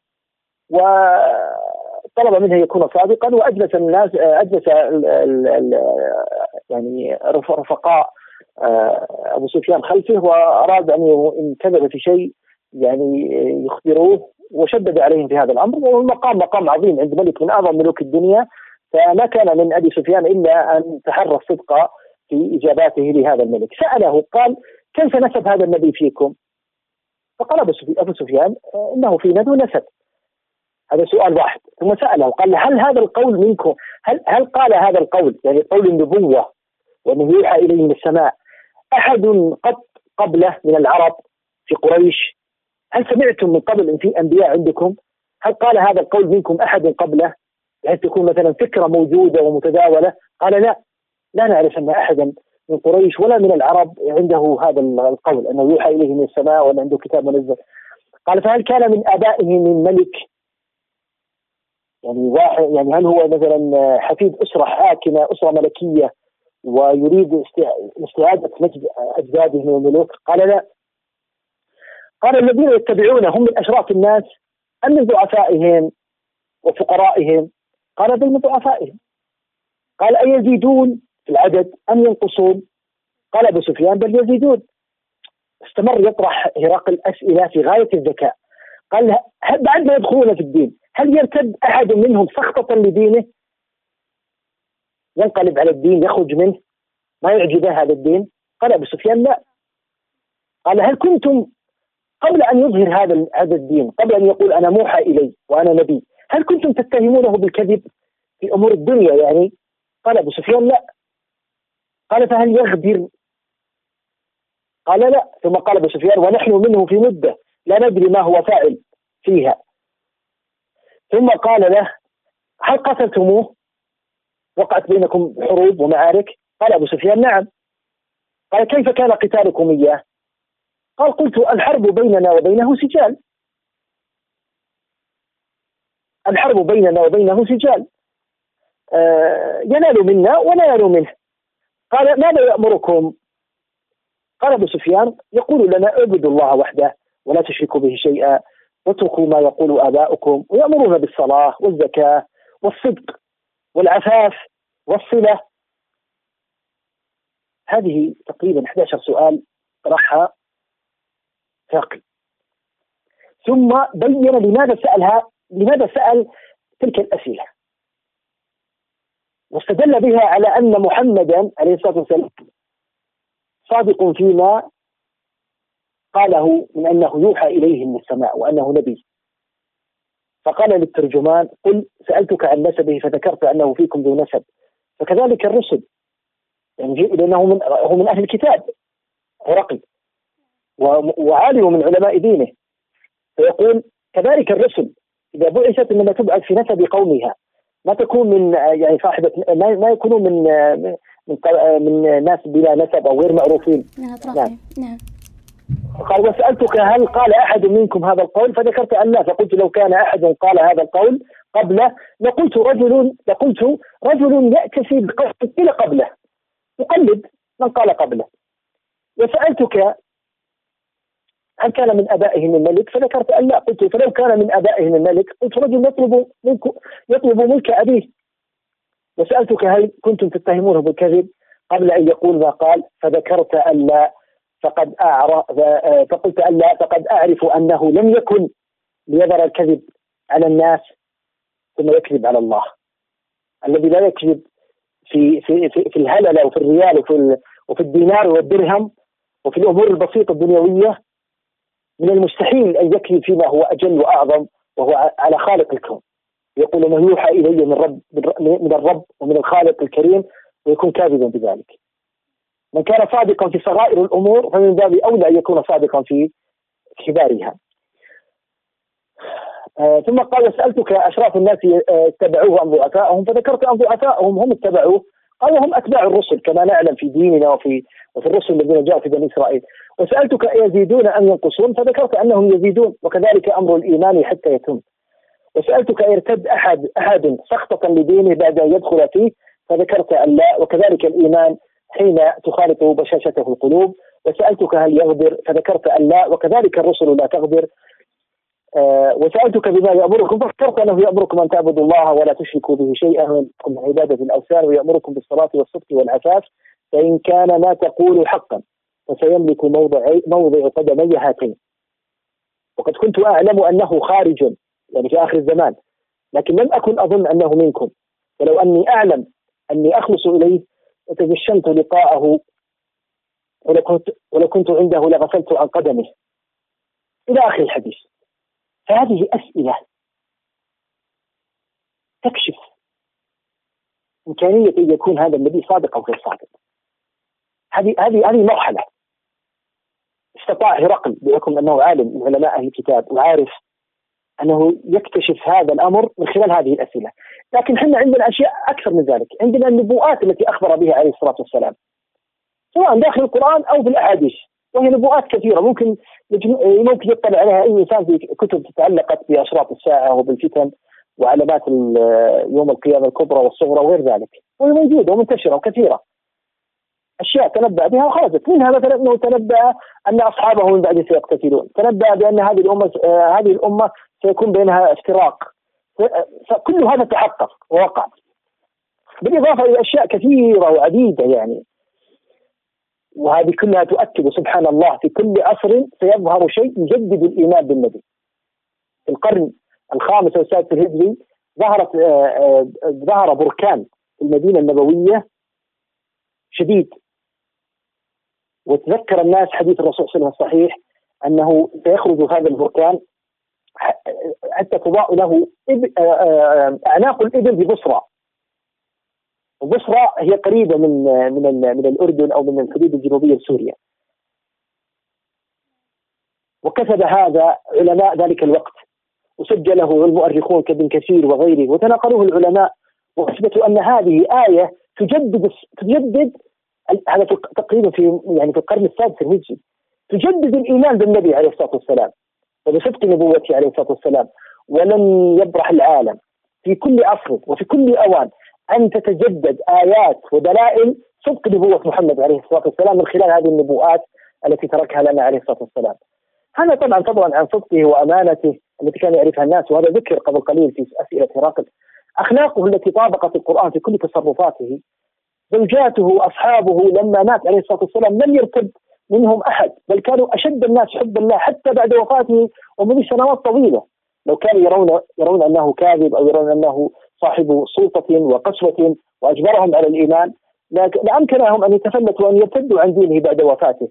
وطلب منه يكون صادقا، وأجلس الناس أجلس ال ال ال يعني رفقاء أبو سفيان خلفه، وأراد أن يكذب في شيء يعني يخبروه، وشدد عليهم في هذا الأمر. والمقام مقام عظيم عند ملك من أعظم ملوك الدنيا، فما كان من أبي سفيان إلا أن تحرى الصدق في إجاباته لهذا الملك. سأله قال: كيف نسب هذا النبي فيكم؟ فقال أبو سفيان: إنه فينا ذو نسب. هذا سؤال واحد. ثم سأله قال: هل هذا القول منكم، هل هل قال هذا القول، يعني قول النبوة وأنه يوحى إليه من السماء، أحد قط قبله من العرب في قريش؟ هل سمعتم من قبل إن في أنبياء عندكم؟ هل قال هذا القول منكم أحد قبله، بحيث تكون مثلا فكرة موجودة ومتداولة؟ قال: لا لا نعرف أن أحدا من قريش ولا من العرب عنده هذا القول أنه يوحى إليه من السماء وأن عنده كتاب منزل. قال: فهل كان من آبائه من ملك؟ يعني واحد، يعني هل هو مثلا حفيد أسرة حاكمة، أسرة ملكية، ويريد استعادة مجد أجداده من الملوك؟ قال: لا. قال: الذين يتبعون هم من أشراف الناس أم من ضعفائهم وفقرائهم؟ قال: بل من ضعفائهم. قال: أيزيدون في العدد أم ينقصون؟ قال أبو سفيان: بل يزيدون. استمر يطرح هرقل أسئلة في غاية الذكاء. قال: بعد ما يدخلون في الدين هل يرتد أحد منهم سخطة لدينه، ينقلب على الدين، يخرج منه، ما يعجبه هذا الدين؟ قال أبو سفيان: لا. قال: هل كنتم قبل أن يظهر هذا هذا الدين، قبل أن يقول أنا موحى إلي وأنا نبي، هل كنتم تتهمونه بالكذب في أمور الدنيا يعني؟ قال أبو سفيان: لا. قال: فهل يغدر؟ قال: لا. ثم قال أبو سفيان: ونحن منه في مدة لا ندري ما هو فاعل فيها. ثم قال له: هل قتلتموه؟ وقعت بينكم حروب ومعارك؟ قال أبو سفيان: نعم. قال: كيف كان قتالكم إياه؟ قال: قلت: الحرب بيننا وبينه سجال. الحرب بيننا وبينه سجال، آه ينال منا وننال منه. قال: ماذا يأمركم؟ قال أبو سفيان: يقول لنا اعبدوا الله وحده ولا تشركوا به شيئا واتركوا ما يقول آباؤكم، ويأمرون بالصلاة والزكاة والصدق والعفاف والصلة. هذه تقريبا أحد عشر سؤال طرحها هرقل، ثم بين لماذا سألها، لماذا سأل تلك الأسئلة. واستدل بها على أن محمدا عليه الصلاة والسلام صادق فيما قاله من أنه يوحى إليه من السماء وأنه نبي. فقال للترجمان: قل سألتك عن نسبه فذكرت أنه فيكم ذو نسب. فكذلك الرسل، يعني لأنه من هو من أهل الكتاب هرقل وعالم من علماء دينه، فيقول كذلك الرسل إذا بعثت إنما تبعث في نسب قومها، ما تكون من يعني صاحبة ما, ما يكونوا من من من ناس بلا نسب أو غير معروفين. نعم. نعم. قال: وسألتك هل قال أحد منكم هذا القول؟ فذكرت أن لا. فقلت: لو كان أحد قال هذا القول قبله لقلت رجل لقلت رجل يأتي بقول إلى قبله، يقلد من قال قبله. وسألتك هل كان من أبائهم الملك؟ فذكرت أن لا. قلت: فلو كان من أبائهم الملك قلت رجل يطلب ملك يطلب ملك أبيه. وسألتك هل كنتم تتهمونه بالكذب قبل أن يقول ما قال؟ فذكرت أن لا. فقد أعرف فقلت أن لا فقد أعرف أنه لم يكن ليظهر الكذب على الناس ثم يكذب على الله. الذي لا يكذب في في في, في الهللة وفي الريال وفي وفي الدينار والدرهم وفي الأمور البسيطة الدنيوية من المستحيل أن يكذب فيما هو أجل وأعظم وهو على خالق الكون. يقول: ما يوحى إلي من رب من الرب ومن الخالق الكريم، ويكون كاذبا بذلك. من كان صادقا في صغائر الأمور فمن باب أولى أن يكون صادقا في كبارها. آه ثم قال: سألتك أشراف الناس اتبعوه أم ضعفاءهم؟ فذكرت أن ضعفاءهم هم اتبعوه. قال: هم أتباع الرسل كما نعلم في ديننا وفي وفي الرسل الذين جاءوا في بني إسرائيل. وسألتك يزيدون أم ينقصون؟ فذكرت أنهم يزيدون، وكذلك أمر الإيمان حتى يتم. وسألتك يرتد أحد أحد سخطة لدينه بعد أن يدخل فيه؟ فذكرت أن لا، وكذلك الإيمان حين تخالط بشاشته القلوب. وسألتك هل يغدر؟ فذكرت أن لا، وكذلك الرسل لا تغدر. أه وسألتك بما يأمركم؟ فذكرت أنه يأمركم أن تعبدوا الله ولا تشركوا به شيئا من عبادة الأوثان، ويأمركم بالصلاة والصدق والعفاف، فإن كان ما تقول حقا فسيملك موضع موضع قدمي هاتين. وقد كنت أعلم أنه خارج يعني في آخر الزمان، لكن لم أكن أظن أنه منكم، ولو أني أعلم أني أخلص إليه وتجشمت لقاءه، ولو كنت, ولو كنت عنده لغسلت عن قدمه، إلى آخر الحديث. فهذه أسئلة تكشف إمكانية أن يكون هذا النبي صادق أو غير صادق. هذه هذه هذه مرحلة استطاع هرقل بحكم أنه عالم من علماء أهل الكتاب وعارف أنه يكتشف هذا الأمر من خلال هذه الأسئلة. لكن حنا عندنا أشياء أكثر من ذلك، عندنا النبوءات التي أخبر بها عليه الصلاة والسلام سواء داخل القرآن أو بالأحاديث، وهي نبوءات كثيرة ممكن ممكن يطلع عليها أي إنسان في كتب تتعلقت بأشراط الساعة وبالفتن وعلامات يوم القيامة الكبرى والصغرى وغير ذلك، وهي موجودة ومنتشرة وكثيرة، أشياء تنبأ بها وخرجت منها. مثلا أنه تنبأ أن أصحابه من بعد سيقتتلون، تنبأ بأن هذه الأمة هذه الأمة سيكون بينها افتراق، فكل هذا تحقق ووقع، بالإضافة إلى أشياء كثيرة وعديدة يعني. وهذه كلها تؤكد سبحان الله في كل عصر سيظهر شيء يجدد الإيمان بالنبي. في القرن الخامس والسادس الهجري ظهرت ظهر بركان في المدينة النبوية شديد، وتذكر الناس حديث الرسول صلى الله عليه وسلم الصحيح أنه سيخرج هذا البركان حتى تضاء له أعناق الإبل ببصرى. وبصرى هي قريبة من من من الأردن أو من الحدود الجنوبية لسوريا. وكتب هذا علماء ذلك الوقت وسجله المؤرخون كابن كثير وغيره، وتناقلوه العلماء وأثبتوا أن هذه آية تجدد تجدد هذا تقريبا في يعني في القرن السادس الهجري، تجدد الإيمان بالنبي عليه الصلاة والسلام وبصدق نبوته عليه الصلاة والسلام. ولن يبرح العالم في كل عصر وفي كل أوان أن تتجدد آيات ودلائل صدق نبوة محمد عليه الصلاة والسلام من خلال هذه النبوءات التي تركها لنا عليه الصلاة والسلام. هذا طبعا فضلا عن صدقه وأمانته التي كان يعرفها الناس، وهذا ذكر قبل قليل في أسئلة هرقل. أخلاقه التي طابقت القرآن في كل تصرفاته، زوجاته، أصحابه، لما مات عليه الصلاة والسلام لم يرتد منهم أحد، بل كانوا أشد الناس حبا له حتى بعد وفاته ومن سنوات طويلة. لو كانوا يرون يرون أنه كاذب أو يرون أنه صاحب سلطة وقسوة وأجبرهم على الإيمان لأمكنهم أن يتفلتوا وأن يرتدوا عن دينه بعد وفاته.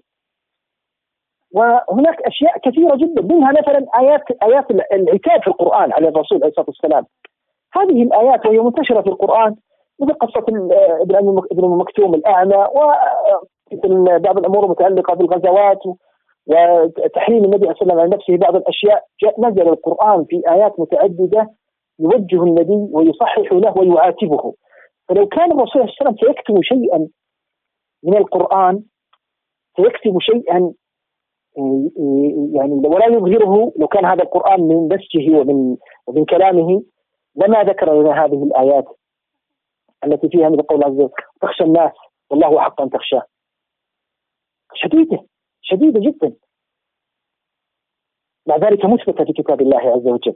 وهناك أشياء كثيرة جدا، منها مثلا آيات آيات العتاب في القرآن على الرسول عليه الصلاة والسلام. هذه الآيات وهي منتشرة في القرآن، مثل قصة ابن مكتوم الأعمى، وبعض الأمور المتعلقة بالغزوات وتحريم النبي صلى الله عليه وسلم على نفسه بعض الأشياء. نزل القرآن في آيات متعددة يوجه النبي ويصحح له ويعاتبه. فلو كان الرسول صلى الله عليه وسلم سيكتب شيئا من القرآن، سيكتب شيئا يعني ولا يظهره، لو كان هذا القرآن من نسجه ومن ومن كلامه لما ذكر لنا هذه الآيات التي فيها من قول عز وجل تخشى الناس والله أحق أن تخشاه. شديدة شديدة جدا، مع ذلك مثبتة في كتاب الله عز وجل.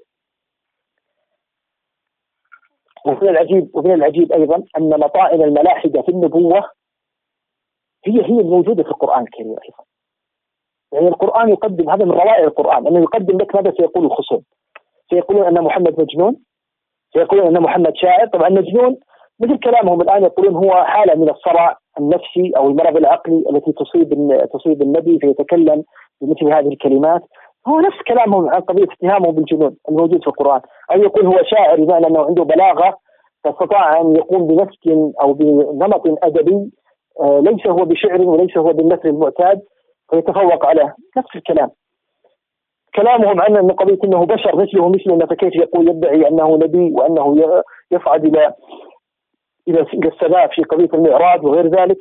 ومن العجيب ومن العجيب أيضا أن مطائن الملاحدة في النبوة هي هي الموجودة في القرآن الكريم أيضا. يعني القرآن يقدم، هذا من روائع القرآن أنه يقدم لك ماذا سيقول الخصوم. سيقولون أن محمد مجنون، سيقولون أن محمد شاعر. طبعا مجنون مثل كلامهم الآن، يقولون هو حالة من الصرع النفسي أو المرض العقلي التي تصيب تصيب النبي فيتكلم بمثل هذه الكلمات. هو نفس كلامهم عن قضية اتهامه بالجنون الموجود في القرآن. أو يقول هو شاعر بمعنى أنه عنده بلاغة فاستطاع أن يقوم بنسك أو بنمط أدبي ليس هو بشعر وليس هو بالنثر المعتاد فيتفوق على نفس الكلام. كلامهم عن أن قضية أنه بشر مثله مثلنا، فكيف يقول يدعي أنه نبي وأنه يصعد إلى إلى إلى السماء في قضية المعراج وغير ذلك.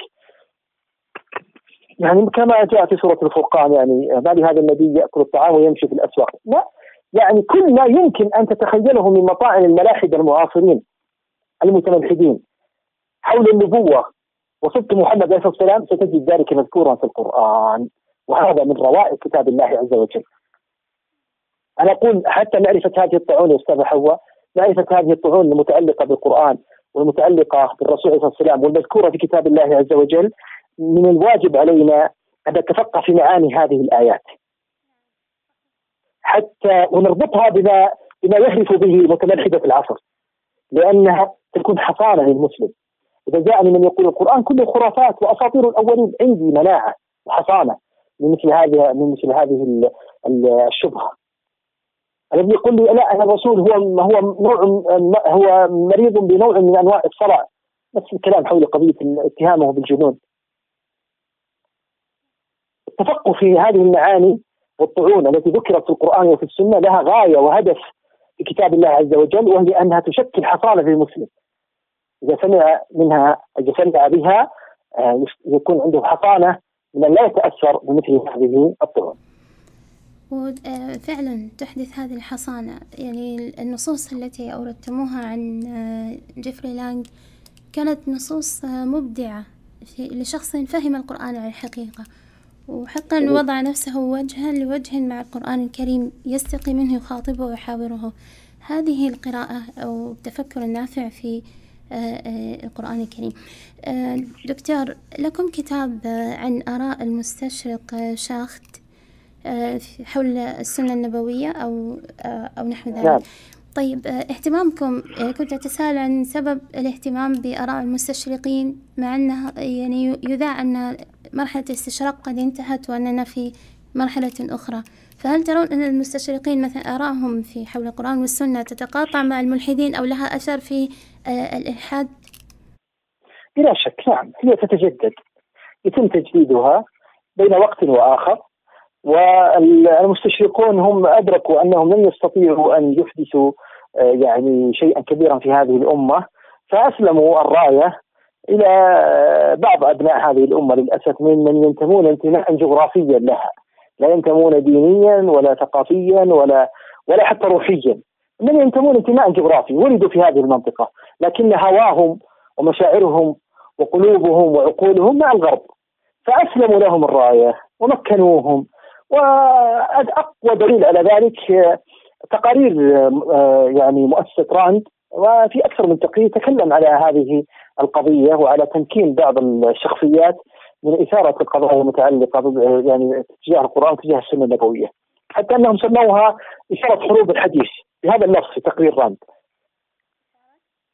يعني كما جاء في سورة الفرقان، يعني ما لهذا النبي يأكل الطعام ويمشي في الأسواق. لا، يعني كل ما يمكن أن تتخيله من مطاعن الملاحدة المعاصرين المتملحدين حول النبوة وصدق محمد عليه الصلاة والسلام ستجد ذلك مذكورا في القرآن، وهذا من روائع كتاب الله عز وجل. أنا أقول حتى معرفة هذه الطعون يا أستاذ حواء، معرفة هذه الطعون المتعلقة بالقرآن والمتعلقة بالرسول عليه الصلاة والسلام والمذكورة في كتاب الله عز وجل، من الواجب علينا أن نتفقه في معاني هذه الآيات حتى ونربطها بما بما يهرف به متملحدة العصر، لأنها تكون حصانة للمسلم. إذا جاءني من يقول القرآن كله خرافات وأساطير الأولين، عندي مناعة وحصانة من مثل هذه من مثل هذه الشبهة. الذي يقول لي لا أنا الرسول هو هو نوع هو مريض بنوع من أنواع الصرع، نفس الكلام حول قضية اتهامه بالجنون. التفقه في هذه المعاني والطعون التي ذكرت في القرآن وفي السنة لها غاية وهدف في كتاب الله عز وجل، وهي أنها تشكل حصانة للمسلم. إذا سمع منها إذا سمع بها يكون عنده حصانة من أن لا يتأثر بمثل هذه الطعون. وفعلا تحدث هذه الحصانة. يعني النصوص التي أوردتموها عن جيفري لانغ كانت نصوص مبدعة لشخص فهم القرآن على الحقيقة، وحقا وضع نفسه وجها لوجه مع القرآن الكريم، يستقي منه يخاطبه ويحاوره. هذه القراءة أو التفكر النافع في القرآن الكريم. دكتور، لكم كتاب عن آراء المستشرق شاخت حول السنة النبوية أو أو نحو ذلك. طيب، اهتمامكم، كنت أتساءل عن سبب الاهتمام بآراء المستشرقين، مع أنه يعني يذاع أن مرحلة الاستشراق قد انتهت وأننا في مرحلة أخرى. فهل ترون أن المستشرقين مثلا آراءهم في حول القرآن والسنة تتقاطع مع الملحدين أو لها أثر في الإلحاد؟ بلا شك، نعم، هي تتجدد، يتم تجديدها بين وقت وآخر. والمستشرقون هم أدركوا أنهم لن يستطيعوا أن يحدثوا يعني شيئا كبيرا في هذه الأمة، فأسلموا الراية إلى بعض أبناء هذه الأمة للأسف، من من ينتمون انتماء جغرافيا لها، لا ينتمون دينيا ولا ثقافيا ولا ولا حتى روحيا، من ينتمون انتماء جغرافي، ولدوا في هذه المنطقة، لكن هواهم ومشاعرهم وقلوبهم وعقولهم مع الغرب، فأسلموا لهم الراية ومكنوهم. وأقوى دليل على ذلك تقارير يعني مؤسسة راند، وفي أكثر من تقرير تكلم على هذه القضية وعلى تمكين بعض الشخصيات من إثارة القضايا المتعلقة يعني تجاه القرآن وتجاه السنة النبوية، حتى أنهم سموها إثارة حروب الحديث بهذا اللفظ في تقرير راند.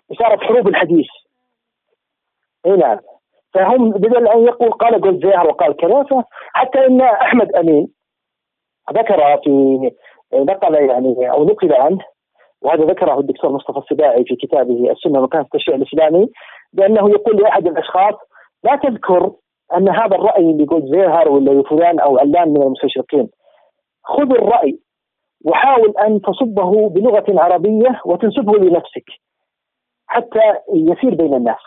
صارت حروب الحديث. اي نعم. فهم بدل ان يقول قال جولدزيهر وقال كذا، حتى ان احمد امين ذكر في نقل يعني او نقل عنه، وهذا ذكره الدكتور مصطفى السباعي في كتابه السنه ومكانة التشريع الاسلامي، بانه يقول لاحد الاشخاص لا تذكر ان هذا الراي اللي جولدزيهر ولا فلان او علان من المستشرقين، خذ الراي وحاول أن تصبه بلغة عربية وتنسبه لنفسك حتى يسير بين الناس.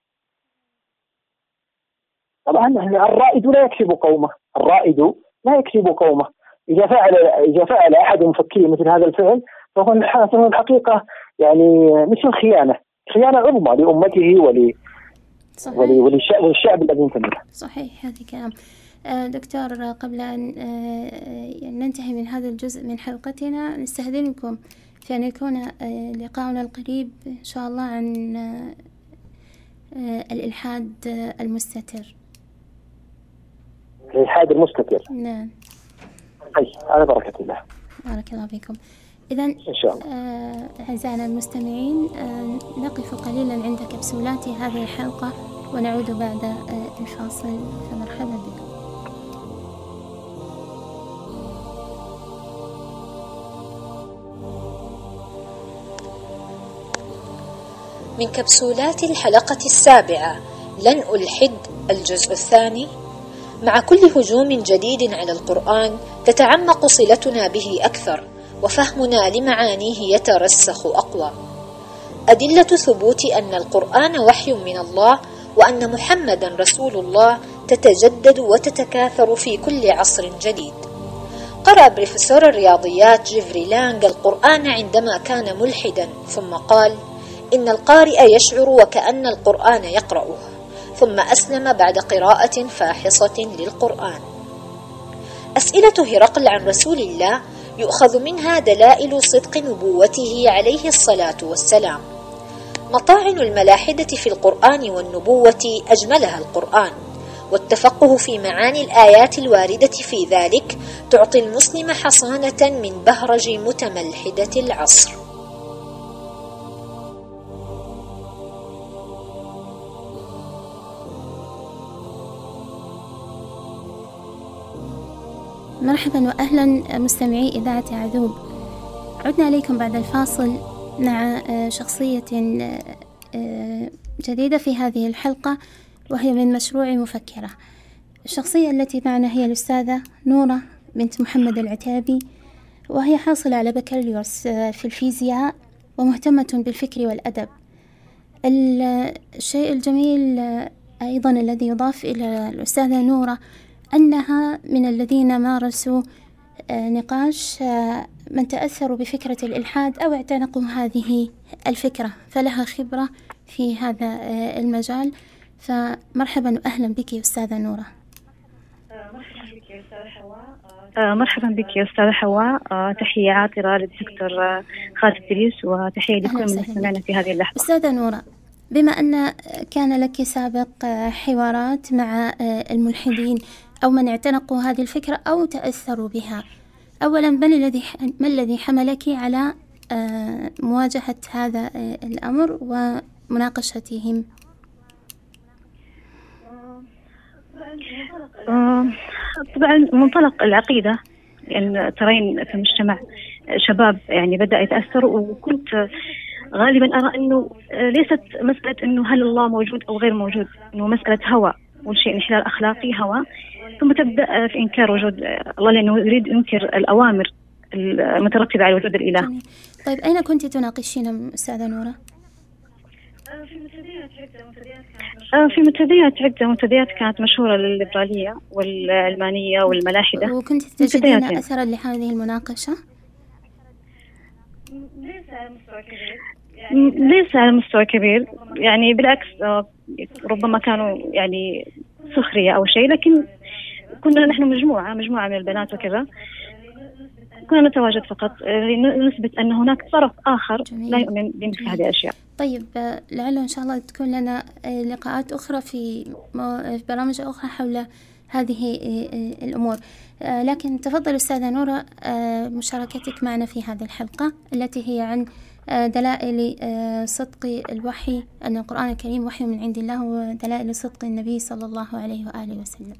طبعا الرائد لا يكذب قومه، الرائد لا يكذب قومه. إذا فعل إذا فعل أحد مفكرين مثل هذا الفعل فهو الحقيقة يعني مثل خيانة، خيانة عظمى لأمته ول وللشعب الذي ينتمي له. صحيح، هذا كلام. دكتور، قبل أن ننتهي من هذا الجزء من حلقتنا، نستهدنكم في أن يكون لقاؤنا القريب إن شاء الله عن الإلحاد المستتر. الإلحاد المستتر. نعم. أي على بركة الله. بارك الله فيكم. إذن إن شاء الله. أعزائنا المستمعين، نقف قليلا عند كبسولات هذه الحلقة ونعود بعد الفاصل، فمرحبا بكم. من كبسولات الحلقة السابعة لن ألحد الجزء الثاني. مع كل هجوم جديد على القرآن تتعمق صلتنا به أكثر، وفهمنا لمعانيه يترسخ أقوى. أدلة ثبوت أن القرآن وحي من الله وأن محمدا رسول الله تتجدد وتتكاثر في كل عصر جديد. قرأ بروفيسور الرياضيات جيفري لانغ القرآن عندما كان ملحدا، ثم قال: إن القارئ يشعر وكأن القرآن يقرأه، ثم أسلم بعد قراءة فاحصة للقرآن. أسئلة هرقل عن رسول الله يؤخذ منها دلائل صدق نبوته عليه الصلاة والسلام. مطاعن الملاحدة في القرآن والنبوة أجملها القرآن، والتفقه في معاني الآيات الواردة في ذلك تعطي المسلم حصانة من بهرج متملحدة العصر. مرحبا وأهلا مستمعي إذاعة عذوب. عدنا إليكم بعد الفاصل مع شخصية جديدة في هذه الحلقة، وهي من مشروع مفكرة. الشخصية التي معنا هي الأستاذة نورة بنت محمد العتابي، وهي حاصلة على بكالوريوس في الفيزياء ومهتمة بالفكر والأدب. الشيء الجميل أيضا الذي يضاف إلى الأستاذة نورة أنها من الذين مارسوا نقاش من تأثروا بفكرة الإلحاد أو اعتنقوا هذه الفكرة، فلها خبرة في هذا المجال. فمرحبا وأهلا بك يا أستاذة نورة. مرحبا بك يا أستاذة حواء. مرحبا بك يا أستاذة حواء. تحية عاطرة للدكتور خالد إدريس، وتحية لكل المستمعين في هذه اللحظة. أستاذة نورة، بما أن كان لك سابق حوارات مع الملحدين أو من اعتنقوا هذه الفكرة أو تأثروا بها، أولا ما الذي ما الذي حملك على مواجهة هذا الأمر ومناقشتهم؟ طبعا منطلق العقيدة، لأن يعني ترين في المجتمع شباب يعني بدأ يتأثر، وكنت غالبا أرى أنه ليست مسألة أنه هل الله موجود أو غير موجود، أنه مسألة هوى، والشيء انحلال أخلاقي هوى، ثم تبدأ في إنكار وجود الله لأنه يريد ينكر الأوامر المترتبة على وجود الإله. جميل. طيب أين كنت تناقشين أستاذة نورة؟ في منتديات عدة في منتديات عدة منتديات كانت مشهورة للليبرالية والعلمانية والملاحدة. وكنت تجدين أثرا لهذه المناقشة؟ ليس على مستوى كبير، يعني ليس على مستوى كبير، يعني بالعكس ربما كانوا يعني سخرية أو شيء، لكن كنا نحن مجموعة مجموعة من البنات وكذا، كنا نتواجد فقط لنثبت أن هناك طرف آخر جميل. لا يؤمن بمثل هذه الأشياء. طيب لعله إن شاء الله تكون لنا لقاءات أخرى في برامج أخرى حول هذه الأمور. لكن تفضل أستاذة نورة مشاركتك معنا في هذه الحلقة التي هي عن دلائل صدق الوحي، أن القرآن الكريم وحي من عند الله، ودلائل صدق النبي صلى الله عليه وآله وسلم.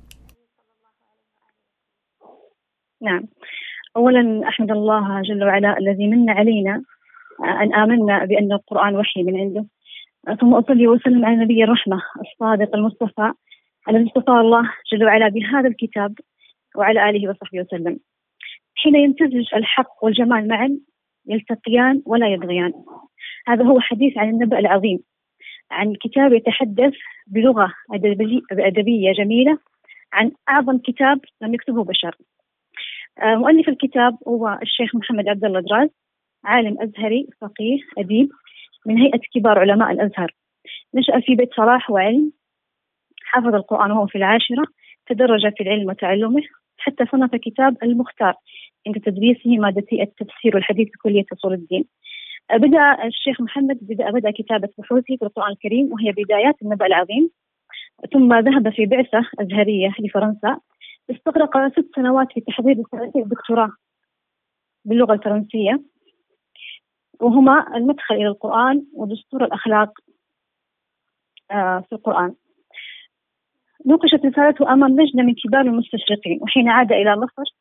نعم، أولا أحمد الله جل وعلا الذي من علينا أن آمنا بأن القرآن وحي من عنده، ثم أصلي وسلم على نبي الرحمة الصادق المصطفى الذي اصطفى الله جل وعلا بهذا الكتاب وعلى آله وصحبه وسلم. حين يمتزج الحق والجمال معا يلتقيان ولا يبغيان. هذا هو حديث عن النبأ العظيم، عن كتاب يتحدث بلغة أدبية جميلة عن أعظم كتاب لم يكتبه بشر. مؤلف الكتاب هو الشيخ محمد عبد الله دراز، عالم أزهري فقيه أديب من هيئة كبار علماء الأزهر. نشأ في بيت صلاح وعلم، حفظ القرآن وهو في العاشرة، تدرج في العلم وتعلمه حتى صنف كتاب المختار عند تدريسه مادتي التفسير والحديث في كلية أصول الدين. بدأ الشيخ محمد بدأ, بدأ كتابة بحوثه في القرآن الكريم وهي بدايات النبأ العظيم، ثم ذهب في بعثة أزهرية لفرنسا، استغرق ست سنوات في تحضير الدكتوراه باللغة الفرنسية، وهما المدخل إلى القرآن ودستور الأخلاق في القرآن. نوقشت رسالته أمام لجنة من كبار المستشرقين، وحين عاد إلى مصر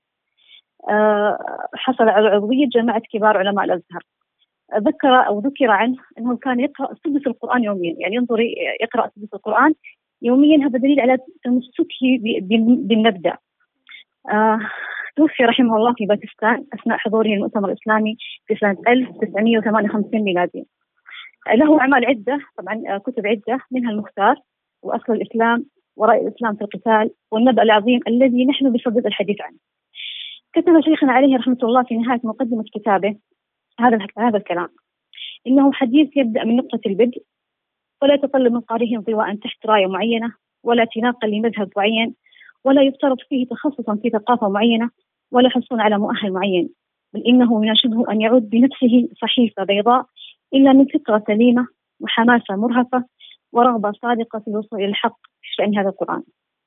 حصل على عضوية جماعة كبار علماء الأزهر. ذكر أو ذكر عنه أنه كان يقرأ سدس القرآن يوميا، يعني ينظر يقرأ سدس القرآن يوميا. هذا دليل على تمسكه بالمبدأ. آه توفي رحمه الله في باكستان أثناء حضوره المؤتمر الإسلامي في سنة ألف وتسعمائة وثمانية وخمسين ميلادي. له أعمال عدة، طبعا كتب عدة، منها المختار وأصل الإسلام ورأي الإسلام في القتال والنبأ العظيم الذي نحن بصدد الحديث عنه. كتب شيخنا عليه رحمة الله في نهاية مقدمة كتابه هذا هذا الكلام: إنه حديث يبدأ من نقطة البدء، ولا يتطلب من قارئه انطواء تحت راية معينة، ولا تناقل لمذهب معين، ولا يفترض فيه تخصصا في ثقافة معينة، ولا حصول على مؤهل معين، بل إنه يناشده أن يعود بنفسه صحيفة بيضاء إلا من فكرة سليمة وحماسة مرهفة ورغبة صادقة في الوصول إلى الحق في شأن هذا القرآن.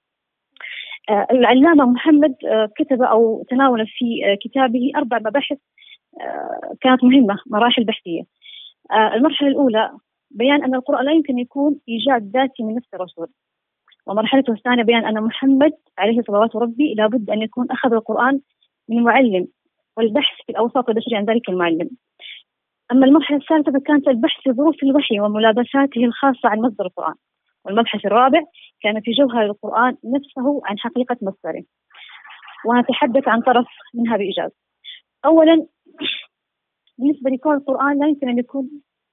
آه العلامة محمد آه كتب أو تناول في آه كتابه أربع مباحث آه كانت مهمة، مراحل بحثية. آه المرحلة الأولى بيان أن القرآن لا يمكن يكون إيجاد ذاتي من نفس الرسول، ومرحلته الثانية بيان أن محمد عليه صلوات ربي لابد أن يكون أخذ القرآن من معلم، والبحث في الأوساط البشرية عن ذلك المعلم. أما المرحلة الثالثة فكانت البحث في ظروف الوحي وملابساته الخاصة عن مصدر القرآن. والمبحث الرابع كان في جوهر القرآن نفسه عن حقيقة مصدره، ونتحدث عن طرف منها بإيجاز. أولا، بالنسبة لكون القرآن لا يمكن أن يكون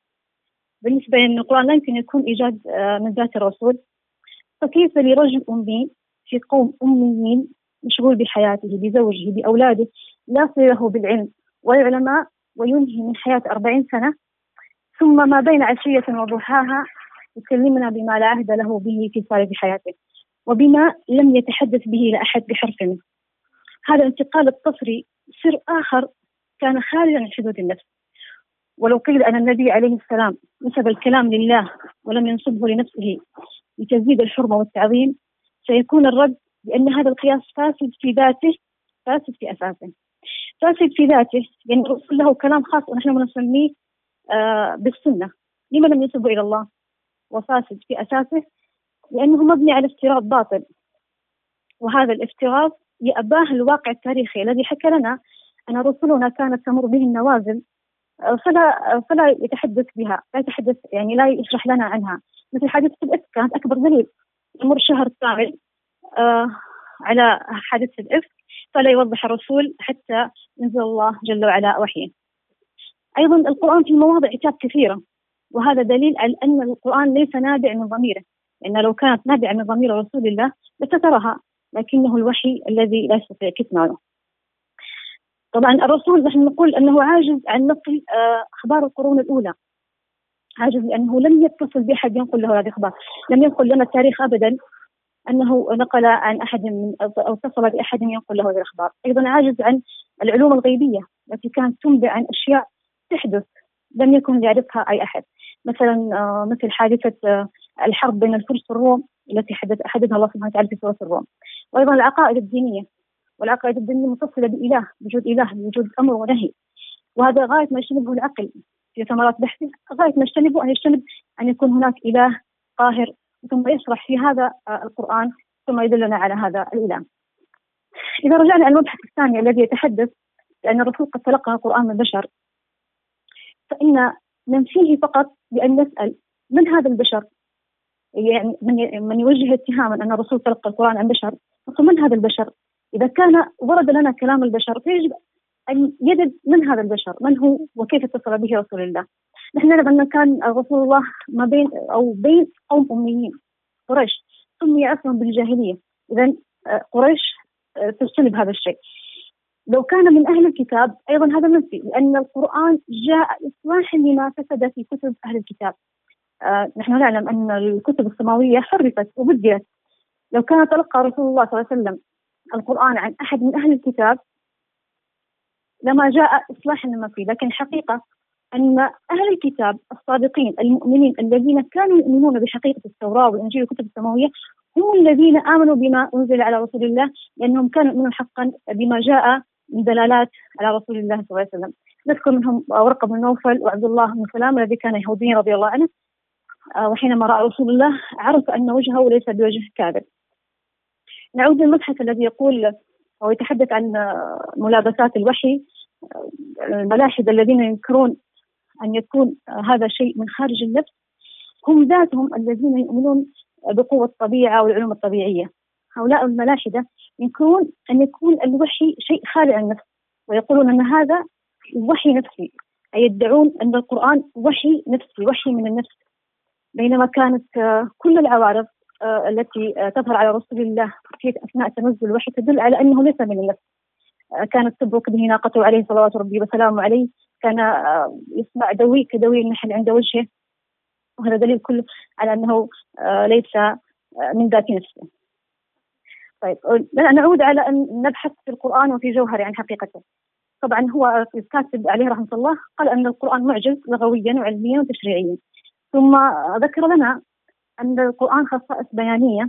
بالنسبة لأن القرآن لا يمكن يكون إيجاد من ذات الرسول، فكيف لرجل أمي في قوم أميين مشغول بحياته بزوجه بأولاده لا صله بالعلم والعلماء وينهي من حياة أربعين سنة، ثم ما بين عشية وضحاها يكلمنا بما لا عهد له به في صالح حياته وبما لم يتحدث به لأحد بحرف منه. هذا الانتقال الطفري سر آخر كان خارجا عن حدود النفس. ولو قيل أن النبي عليه السلام نسب الكلام لله ولم ينسبه لنفسه لتزيد الحرمة والتعظيم، سيكون الرد بأن هذا القياس فاسد في ذاته فاسد في أساسه. فاسد في ذاته لأن الرسول له كلام خاص ونحن نسميه آه بالسنة، لما لم ينسبه إلى الله؟ وفاسد في أساسه لأنه مبني على افتراض باطل، وهذا الافتراض يأباه الواقع التاريخي الذي حكى لنا أن رسولنا كانت تمر به النوازل فلا فلا يتحدث بها، لا يتحدث يعني لا يشرح لنا عنها. مثل حادثة الإفك كانت أكبر دليل، يمر شهر كامل آه على حادثة الإفك فلا يوضح الرسول حتى ينزل الله جل وعلا وحيه. أيضا القرآن في مواضع عتاب كثيرة، وهذا دليل على أن القرآن ليس نابع من ضميره، لأن لو كانت نابعة من ضمير رسول الله لسترها، لكنه الوحي الذي لا يستطيع كتمانه. طبعا الرسول نحن نقول أنه عاجز عن نقل أخبار القرون الأولى، عاجز لأنه لم يتصل بأحد ينقل له هذه الأخبار، لم ينقل لنا التاريخ أبدا أنه نقل عن أحد من أو اتصل بأحد ينقل له هذه الأخبار. أيضا عاجز عن العلوم الغيبية التي كانت تنبئ عن أشياء تحدث لم يكن يعرفها أي أحد، مثلا مثل حادثة الحرب بين الفرس والروم التي حددها الله سبحانه وتعالى في سورة الروم، وأيضا العقائد الدينية، والعقائد الدينية متصلة بإله، بوجود إله، بوجود أمر ونهي، وهذا غاية ما يجتنبه العقل في ثمرات بحثه، غاية ما يجتنبه أن يجتنب أن يكون هناك إله قاهر ثم يشرح في هذا القرآن ثم يدلنا على هذا الإله. إذا رجعنا إلى المبحث الثاني الذي يتحدث بأن الرسول قد تلقى القرآن من البشر، فإن ننفيه فقط بأن نسأل من هذا البشر، يعني من من يوجه اتهاما أن الرسول تلقى القرآن عن بشر، نقول من هذا البشر؟ إذا كان ورد لنا كلام البشر فيجب أن يجد من هذا البشر، من هو وكيف اتصل به رسول الله. نحن نعلم أن كان رسول الله ما بين أو بين قوم أميين قريش، سمي أصلا بالجاهلية، إذن قريش تجتنب هذا الشيء. لو كان من أهل الكتاب أيضا هذا منفي، لأن القرآن جاء إصلاحا لما فسد في كتب أهل الكتاب. آه نحن نعلم أن الكتب السماوية حرفت وبدلت. لو كان تلقى رسول الله صلى الله عليه وسلم القرآن عن أحد من أهل الكتاب لما جاء إصلاحا لما فيه، لكن الحقيقة أن أهل الكتاب الصادقين المؤمنين الذين كانوا يؤمنون بحقيقة التوراة والإنجيل والكتب السماوية هم الذين آمنوا بما أنزل على رسول الله، لأنهم كانوا يؤمنون حقا بما جاء من دلالات على رسول الله صلى الله عليه وسلم. نذكر منهم ورقة بن نوفل وعبد الله بن سلام الذي كان يهوديا رضي الله عنه، وحينما رأى رسول الله عرف أن وجهه ليس بوجه كاذب. نعود للمبحث الذي يقول أو يتحدث عن ملابسات الوحي. الملاحدة الذين ينكرون أن يكون هذا شيء من خارج النفس هم ذاتهم الذين يؤمنون بقوة الطبيعة والعلوم الطبيعية. هؤلاء الملاحدة ينكرون أن يكون الوحي شيء خارج عن النفس، ويقولون أن هذا وحي نفسي، أي يدعون أن القرآن وحي نفسي، وحي من النفس، بينما كانت كل العوارض التي تظهر على رسول الله في أثناء تنزل الوحي تدل على أنه ليس من النفس. كانت تبرك به ناقته عليه صلوات ربي وسلامه عليه، كان يسمع دوي كدوي النحل عند وجهه، وهذا دليل كله على أنه ليس من ذات نفسه. طيب نعود على أن نبحث في القرآن وفي جوهره عن حقيقته. طبعا هو الكاتب عليه رحمة الله قال أن القرآن معجز لغويا وعلميا وتشريعيا، ثم ذكر لنا أن القرآن خصائص بيانية،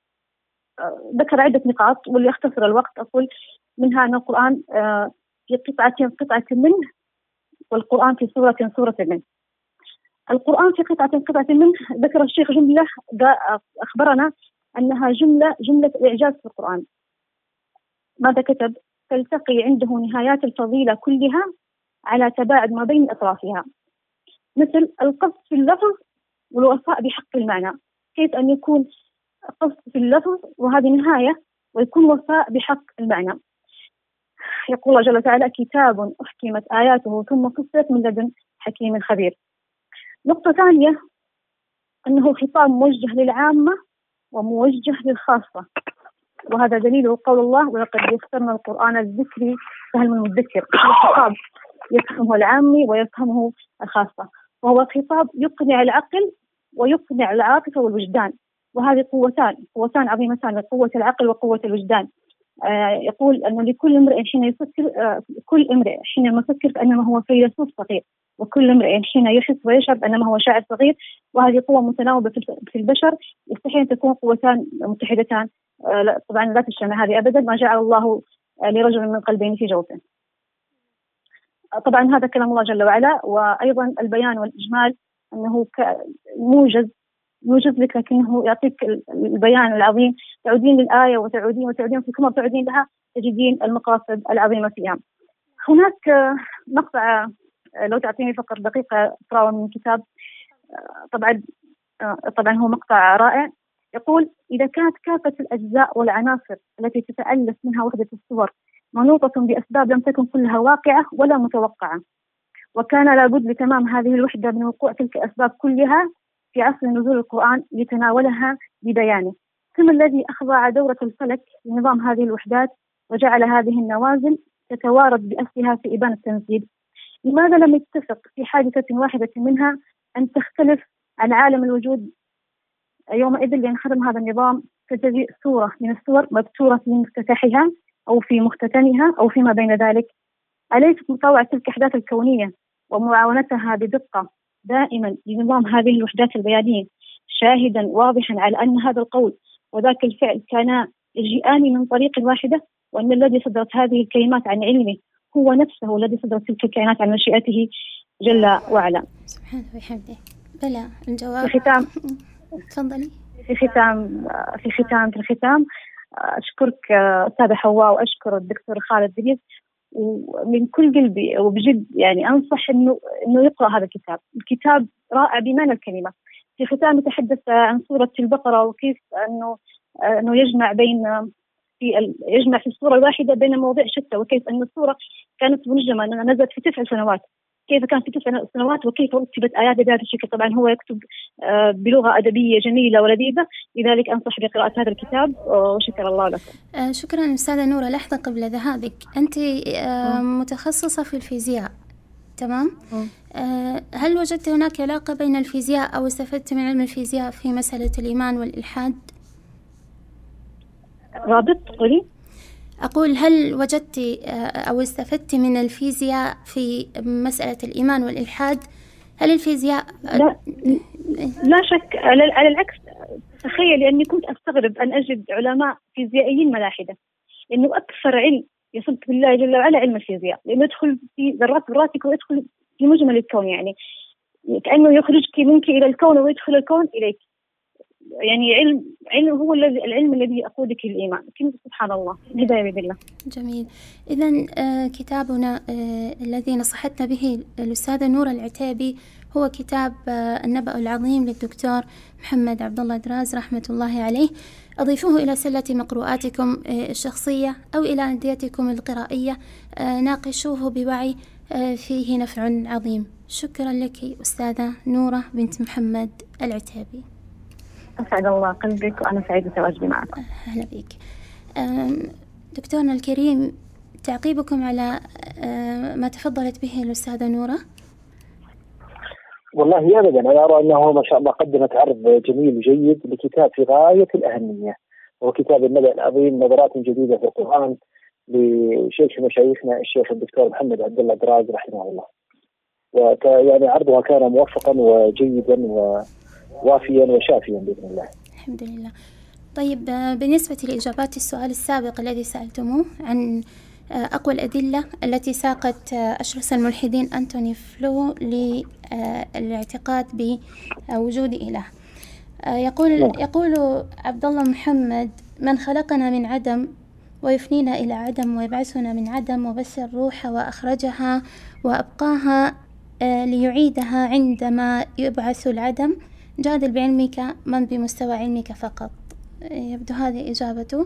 ذكر عدة نقاط واللي يختصر الوقت أقول منها أن القرآن في قطعة قطعة منه، والقرآن في سورة سورة منه. القرآن في قطعة قطعة منه ذكر الشيخ جملة أخبرنا أنها جملة جملة إعجاز في القرآن. ماذا كتب؟ تلتقي عنده نهايات الفضيلة كلها على تباعد ما بين أطرافها، مثل القصد في اللفظ والوفاء بحق المعنى. كيف أن يكون قصد في اللفظ وهذه نهاية، ويكون وفاء بحق المعنى؟ يقول الله جل وعلا: كتاب أحكمت آياته ثم فصلت من لدن حكيم خبير. نقطة ثانية أنه خطاب موجه للعامة وموجه للخاصة، وهذا دليله قول الله: ولقد يسرنا القرآن الذكر فهل من مدكر. الخطاب يفهمه العامي ويفهمه الخاصة، وهو خطاب يقنع العقل ويقنع العاطفة والوجدان، وهذه قوتان قوتان عظيمتان، قوة العقل وقوة الوجدان. آه يقول أنه لكل امرئ حين يفكر آه كل امرئ حين يفكر فإنما هو فيلسوف صغير، وكل امرئ حين يحس ويشعر بأنما هو شاعر صغير. وهذه قوة متناوبة في البشر، يستحيل أن تكون قوتان متحدتان. آه طبعا لا تجتمع هذه أبدا، ما جعل الله آه لرجل من قلبين في جوفه. آه طبعا هذا كلام الله جل وعلا. وأيضا البيان والإجمال أنه موجز يوجد لك، لكنه يعطيك البيان العظيم. تعودين للآية وتعودين وتعودين في كل مرة تعودين لها تجدين المقاصد العظيمة فيها. هناك مقطع لو تعطيني فقط دقيقة أقرأه من كتاب، طبعا طبعا هو مقطع رائع. يقول: إذا كانت كافة الأجزاء والعناصر التي تتألف منها وحدة الصور منوطة بأسباب لم تكن كلها واقعة ولا متوقعة، وكان لابد لتمام هذه الوحدة من وقوع تلك الأسباب كلها في عصر نزول القرآن لتناولها ببيانه، ثم الذي أخضع دورة الفلك لنظام هذه الوحدات وجعل هذه النوازل تتوارد بأسرها في إبان التنزيل. لماذا لم يتفق في حادثة واحدة منها أن تختلف عن عالم الوجود يومئذ لينخدم هذا النظام تجري صورة من الصور مبتورة في مفتتحها أو في مختتمها أو فيما بين ذلك؟ أليست مطاوعة تلك الأحداث الكونية ومعاونتها بدقة دائما لنظام هذه الوحدات البيانية شاهدا واضحا على أن هذا القول وذاك الفعل كانا يجيئان من طريق واحدة، وأن الذي صدرت هذه الكلمات عن علمه هو نفسه الذي صدرت تلك الكلمات عن مشيئته جل وعلا. سبحانه وبحمده. بلى الجواب. في ختام تفضلي. في ختام في ختام في الختام أشكرك أستاذة حواء، وأشكر الدكتور خالد دليس، ومن كل قلبي وبجد يعني أنصح إنه إنه يقرأ هذا الكتاب. الكتاب رائع بمعنى الكلمة. في ختام يتحدث عن سورة البقرة، وكيف أنه أنه يجمع بين في يجمع في السورة الواحدة بين مواضيع شتى، وكيف أن السورة كانت منجمة أنها نزلت في تسع سنوات، كيف كان في تسع سنوات وكيف رتبت آيات بهذا الشكل. طبعا هو يكتب بلغة أدبية جميلة ولذيذة، لذلك أنصح بقراءة هذا الكتاب، وشكر الله لكم. شكرا أستاذة نورة. لحظة قبل ذهابك، أنت متخصصة في الفيزياء، تمام؟ هل وجدت هناك علاقة بين الفيزياء أو استفدت من علم الفيزياء في مسألة الإيمان والإلحاد؟ رابط قولي. أقول هل وجدت أو استفدت من الفيزياء في مسألة الإيمان والإلحاد؟ هل الفيزياء لا, لا شك، على العكس. تخيل أني كنت أستغرب أن أجد علماء فيزيائيين ملاحدة، لأنه أكثر علم يصدق بالله جل وعلا علم الفيزياء، لأنه يدخل في ذرات ذراتك ويدخل في مجمل الكون، يعني كأنه يخرجك منك إلى الكون ويدخل الكون إليك. يعني علم علم هو الذي العلم الذي يقودك للإيمان. كنت سبحان الله هداية بيد الله. جميل. إذن آه كتابنا آه الذي نصحتنا به الأستاذة نورة العتيبي هو كتاب آه النبأ العظيم للدكتور محمد عبد الله دراز رحمة الله عليه. أضيفوه إلى سلة مقروءاتكم آه الشخصية أو إلى أنديتكم القرائية. آه ناقشوه بوعي، آه فيه نفع عظيم. شكرا لك أستاذة نورة بنت محمد العتيبي. أسعد الله قلبك، وأنا سعيدة بتواجدي معكم. أهلا بك. دكتورنا الكريم، تعقيبكم على ما تفضلت به الأستاذة نورة؟ والله أبدا، أنا أرى أنه ما شاء الله قدمت عرض جميل وجيد لكتاب في غاية الأهمية، وهو كتاب النبأ العظيم، نظرات جديدة في القرآن لشيخ مشايخنا الشيخ الدكتور محمد عبد الله دراز رحمه الله. وك يعني عرضها كان موفقا وجيدا ووافيا وشافيا بإذن الله. الحمد لله. طيب، بالنسبة لإجابات السؤال السابق الذي سألتموه عن أقوى الأدلة التي ساقت أشرس الملحدين أنتوني فلو للاعتقاد بوجود إله، يقول يقول عبد الله محمد: من خلقنا من عدم ويفنينا إلى عدم ويبعثنا من عدم، وبث الروح وأخرجها وأبقاها ليعيدها عندما يبعث العدم، جادل بعلمك من بمستوى علمك فقط. يبدو هذه إجابته.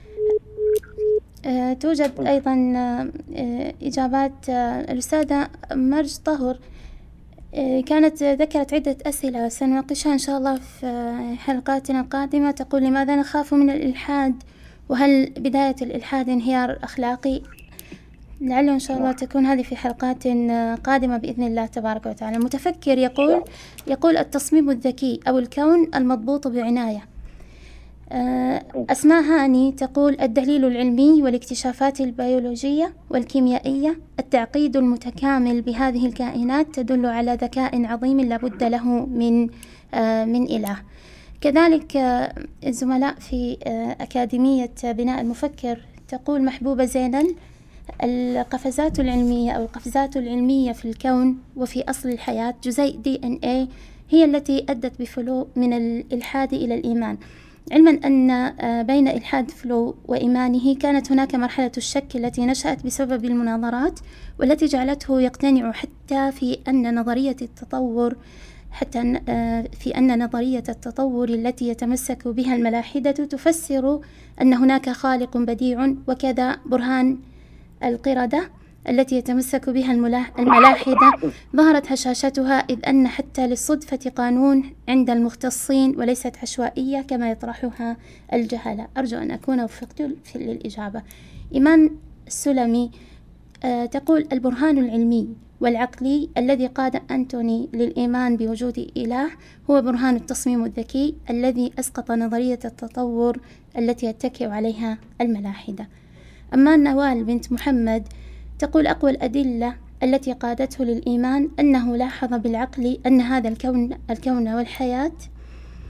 أه توجد أيضا أه إجابات أه الأستاذة مرج طهر، أه كانت ذكرت عدة أسئلة سنناقشها إن شاء الله في حلقاتنا القادمة. تقول: لماذا نخاف من الإلحاد؟ وهل بداية الإلحاد انهيار أخلاقي؟ لعله إن شاء الله تكون هذه في حلقات قادمة بإذن الله تبارك وتعالى. المتفكر يقول يقول التصميم الذكي أو الكون المضبوط بعناية. أسماء هاني تقول: الدليل العلمي والاكتشافات البيولوجية والكيميائية، التعقيد المتكامل بهذه الكائنات تدل على ذكاء عظيم لا بد له من من إله. كذلك الزملاء في أكاديمية بناء المفكر تقول محبوبة زينل: القفزات العلمية أو القفزات العلمية في الكون وفي أصل الحياة جزيء دي إن إيه هي التي أدت بفلو من الإلحاد إلى الإيمان، علما أن بين إلحاد فلو وإيمانه كانت هناك مرحلة الشك التي نشأت بسبب المناظرات، والتي جعلته يقتنع حتى في أن نظرية التطور حتى في أن نظرية التطور التي يتمسك بها الملاحدة تفسر أن هناك خالق بديع، وكذا برهان القردة التي يتمسك بها الملاحدة ظهرت هشاشتها، إذ أن حتى للصدفة قانون عند المختصين وليست عشوائية كما يطرحها الجهلة. أرجو أن أكون وفقت في الإجابة. إيمان السلمي آه تقول: البرهان العلمي والعقلي الذي قاد أنتوني للإيمان بوجود إله هو برهان التصميم الذكي الذي أسقط نظرية التطور التي يتكئ عليها الملاحدة. أما نوال بنت محمد تقول: أقوى الأدلة التي قادته للإيمان أنه لاحظ بالعقل أن هذا الكون الكون والحياة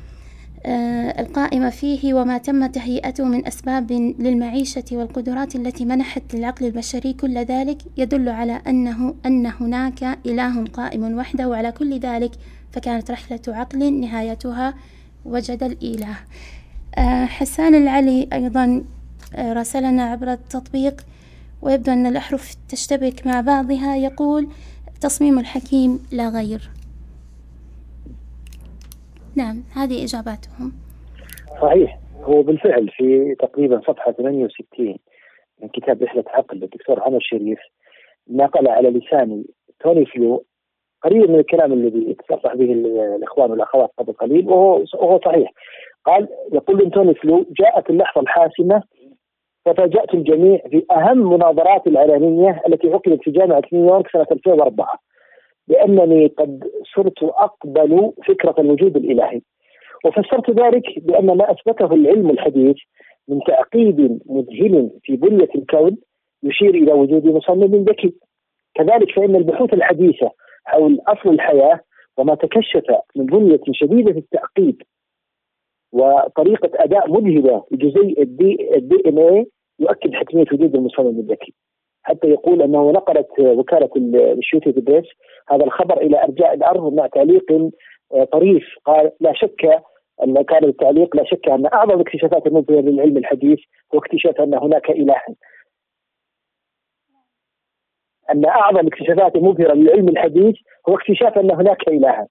القائمة فيه وما تم تهيئته من أسباب للمعيشة والقدرات التي منحت للعقل البشري كل ذلك يدل على أنه أن هناك إله قائم وحده، وعلى كل ذلك فكانت رحلة عقل نهايتها وجد الإله. حسان العلي أيضا راسلنا عبر التطبيق ويبدو أن الأحرف تشتبك مع بعضها، يقول: تصميم الحكيم لا غير. نعم، هذه إجاباتهم. صحيح، هو بالفعل في تقريبا صفحة ثمانية وستين من كتاب رحلة عقل للدكتور عمر شريف نقل على لسان توني فلو قريب من الكلام الذي تصرح به الإخوان والأخوات قبل قليل، وهو وهو صحيح. قال، يقول توني فلو: جاءت اللحظة الحاسمة وفاجأت الجميع في أهم مناظرات العلنية التي عقدت في جامعة نيويورك سنة ألفين وأربعة، بأنني قد صرت أقبل فكرة الوجود الإلهي، وفسرت ذلك بأن ما أثبته العلم الحديث من تعقيد مذهل في بنية الكون يشير إلى وجود مصمم ذكي. كذلك فإن البحوث الحديثة حول أصل الحياة وما تكشف من بنية شديدة التعقيد وطريقة أداء مذهلة لجزيء الدي إن إيه يؤكد حتمية وجود المصمم الذكي، حتى يقول أنه نقلت وكالة الأسوشيتد بريس هذا الخبر إلى أرجاء الأرض مع تعليق طريف. قال: لا شك أن كان التعليق: لا شك أن أعظم اكتشافات المبهرة للعلم الحديث هو اكتشاف أن هناك إلها. أن أعظم اكتشافات المبهرة للعلم الحديث هو اكتشاف أن هناك إلها.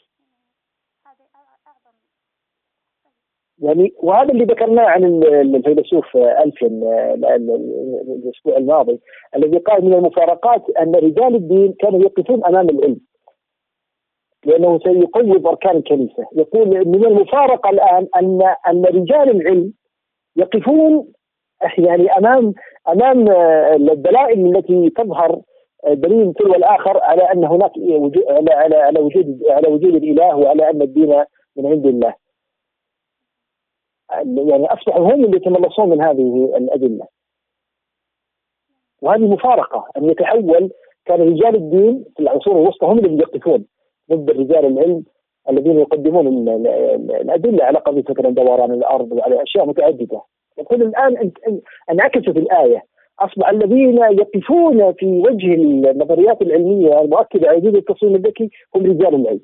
يعني وهذا اللي ذكرناه عن الفيلسوف ألفين الأسبوع الماضي، الذي قال من المفارقات أن رجال الدين كانوا يقفون أمام العلم لأنه سيقوض أركان الكنيسة. يقول من المفارقة الآن أن أن رجال العلم يقفون يعني أمام أمام الدلائل التي تظهر دليل تلو الآخر على أن هناك وجود على على على وجود على وجود الإله وعلى أن الدين من عند الله. يعني أصبحوا هم اللي يتملصون من هذه الأدلة، وهذه مفارقة أن يتحول. كان رجال الدين في العصور الوسطى هم اللي يقفون ضد رجال العلم الذين يقدمون الأدلة على قضية مثلا دوران الأرض وعلى أشياء متعددة. يقول الآن انعكست الآية، أصبح الذين يقفون في وجه النظريات العلمية المؤكدة على وجود التصميم الذكي هم رجال العلم،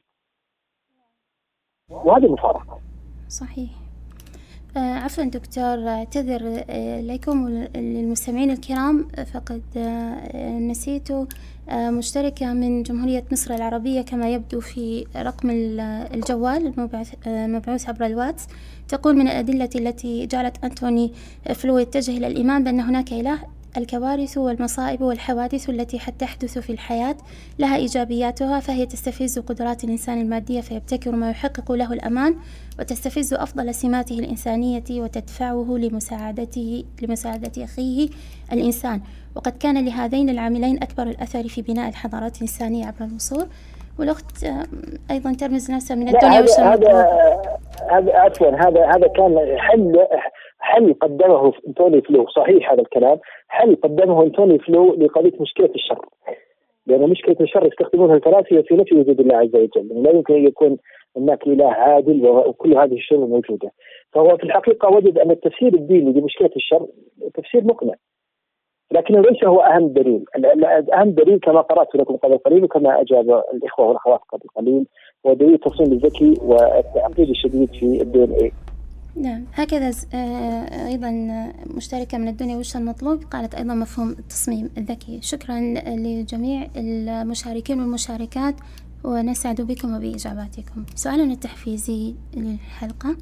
وهذه مفارقة. صحيح. آه عفوا دكتور، اعتذر آه لكم وللمستمعين الكرام، فقد آه نسيت آه مشتركة من جمهورية مصر العربية كما يبدو في رقم الجوال المبعوث آه مبعوث عبر الواتس. تقول: من الأدلة التي جعلت أنتوني فلو يتجه إلى الإيمان بأن هناك إله الكوارث والمصائب والحوادث التي تحدث في الحياة لها إيجابياتها، فهي تستفز قدرات الإنسان المادية فيبتكر ما يحقق له الأمان، وتستفز أفضل سماته الإنسانية وتدفعه لمساعدته لمساعدة أخيه الإنسان، وقد كان لهذين العاملين أكبر الأثر في بناء الحضارات الإنسانية عبر العصور. والأخت أيضا ترمز نفسها من الدنيا وش هذا هذا عفوا هذا هذا كان حل حل قدمه أنتوني فلو. صحيح هذا الكلام، حل قدمه أنتوني فلو لقضية مشكلة الشر، لأن مشكلة الشر يستخدمونها الفلاسفة في نفي وجود الله عز وجل. لا يمكن أن يكون هناك إله عادل وكل هذه الشرور موجودة. فهو في الحقيقة وجد أن التفسير الديني لمشكلة الشر تفسير مقنع، لكنه ليس هو أهم دليل. أهم دليل كما قرأت لكم قبل قليل وكما أجاب الإخوة والأخوات قبل قليل هو دليل التصميم الذكي والتعقيد الشديد في الدي إن إيه. نعم، هكذا أيضا مشتركة من الدنيا وش المطلوب قالت أيضا مفهوم التصميم الذكي. شكرا لجميع المشاركين والمشاركات ونسعد بكم وبإجاباتكم. سؤالنا التحفيزي للحلقة.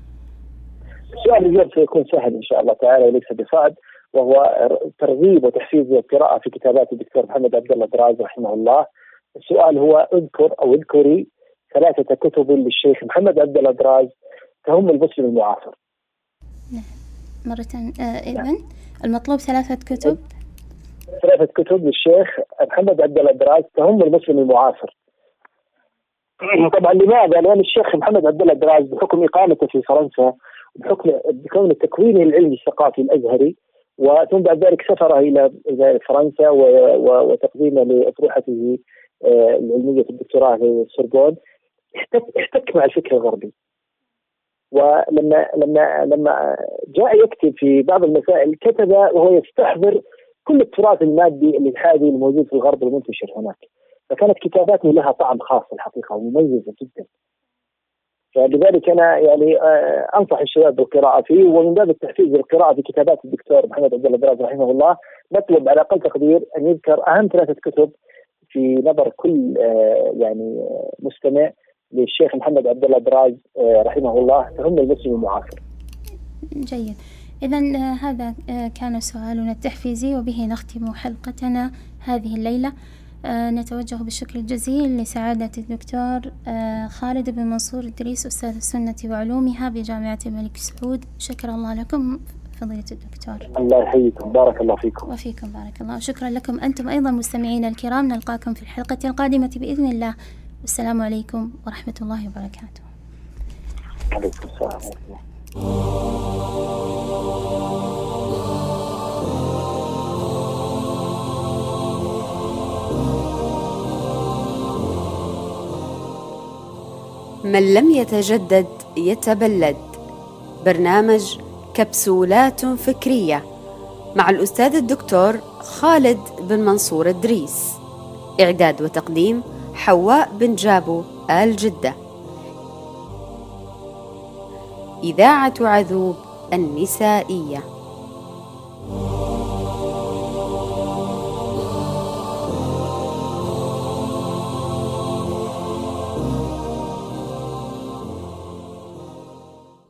السؤال اليوم سيكون سهل إن شاء الله تعالى وليس بصعب، وهو ترغيب وتحفيز القراءة في كتابات الدكتور محمد عبد الله دراز رحمه الله. السؤال هو: اذكر أو اذكري ثلاثة كتب للشيخ محمد عبد الله دراز تهم المسلم المعاصر. نعم، مرة آه إذن المطلوب ثلاثة كتب ثلاثة كتب للشيخ محمد عبد الله دراز تهم المسلم المعاصر. طبعا لماذا؟ لأن الشيخ محمد عبد الله دراز بحكم إقامته في فرنسا وبحكم بكون تكوينه العلمي الثقافي الأزهري، وثم بعد ذلك سفره إلى إلى فرنسا وتقديمه لأطروحته العلمية في الدكتوراه في السوربون، احتك احتك مع الفكر الغربي ولما لما لما جاء يكتب في بعض المسائل كتب وهو يستحضر كل التراث المادي الإلحادي الموجود في الغرب المنتشر هناك، فكانت كتاباته لها طعم خاص الحقيقة ومميزة جدا. فلذلك أنا يعني أنصح الشباب بالقراءة فيه، ومن باب التحفيز بالقراءة في كتابات الدكتور محمد عبد الله دراز رحمه الله نطلب على أقل تقدير أن يذكر أهم ثلاثة كتب في نظر كل يعني مستمع للشيخ محمد عبد الله دراز رحمه الله تهم المسلم المعاصر. جيد، إذن هذا كان سؤالنا التحفيزي، وبه نختم حلقتنا هذه الليلة. نتوجه بالشكر الجزيل لسعادة الدكتور خالد بن منصور إدريس أستاذ السنة وعلومها بجامعة الملك سعود. شكر الله لكم فضيلة الدكتور. الله يحييكم، بارك الله فيكم. وفيكم بارك الله، وشكرا لكم أنتم أيضا مستمعين الكرام. نلقاكم في الحلقة القادمة بإذن الله، والسلام عليكم ورحمة الله وبركاته. عليكم السلام ورحمة الله. من لم يتجدد يتبلد، برنامج كبسولات فكرية مع الأستاذ الدكتور خالد بن منصور إدريس. إعداد وتقديم حواء بن جابو آل جدة. إذاعة عذوب النسائية.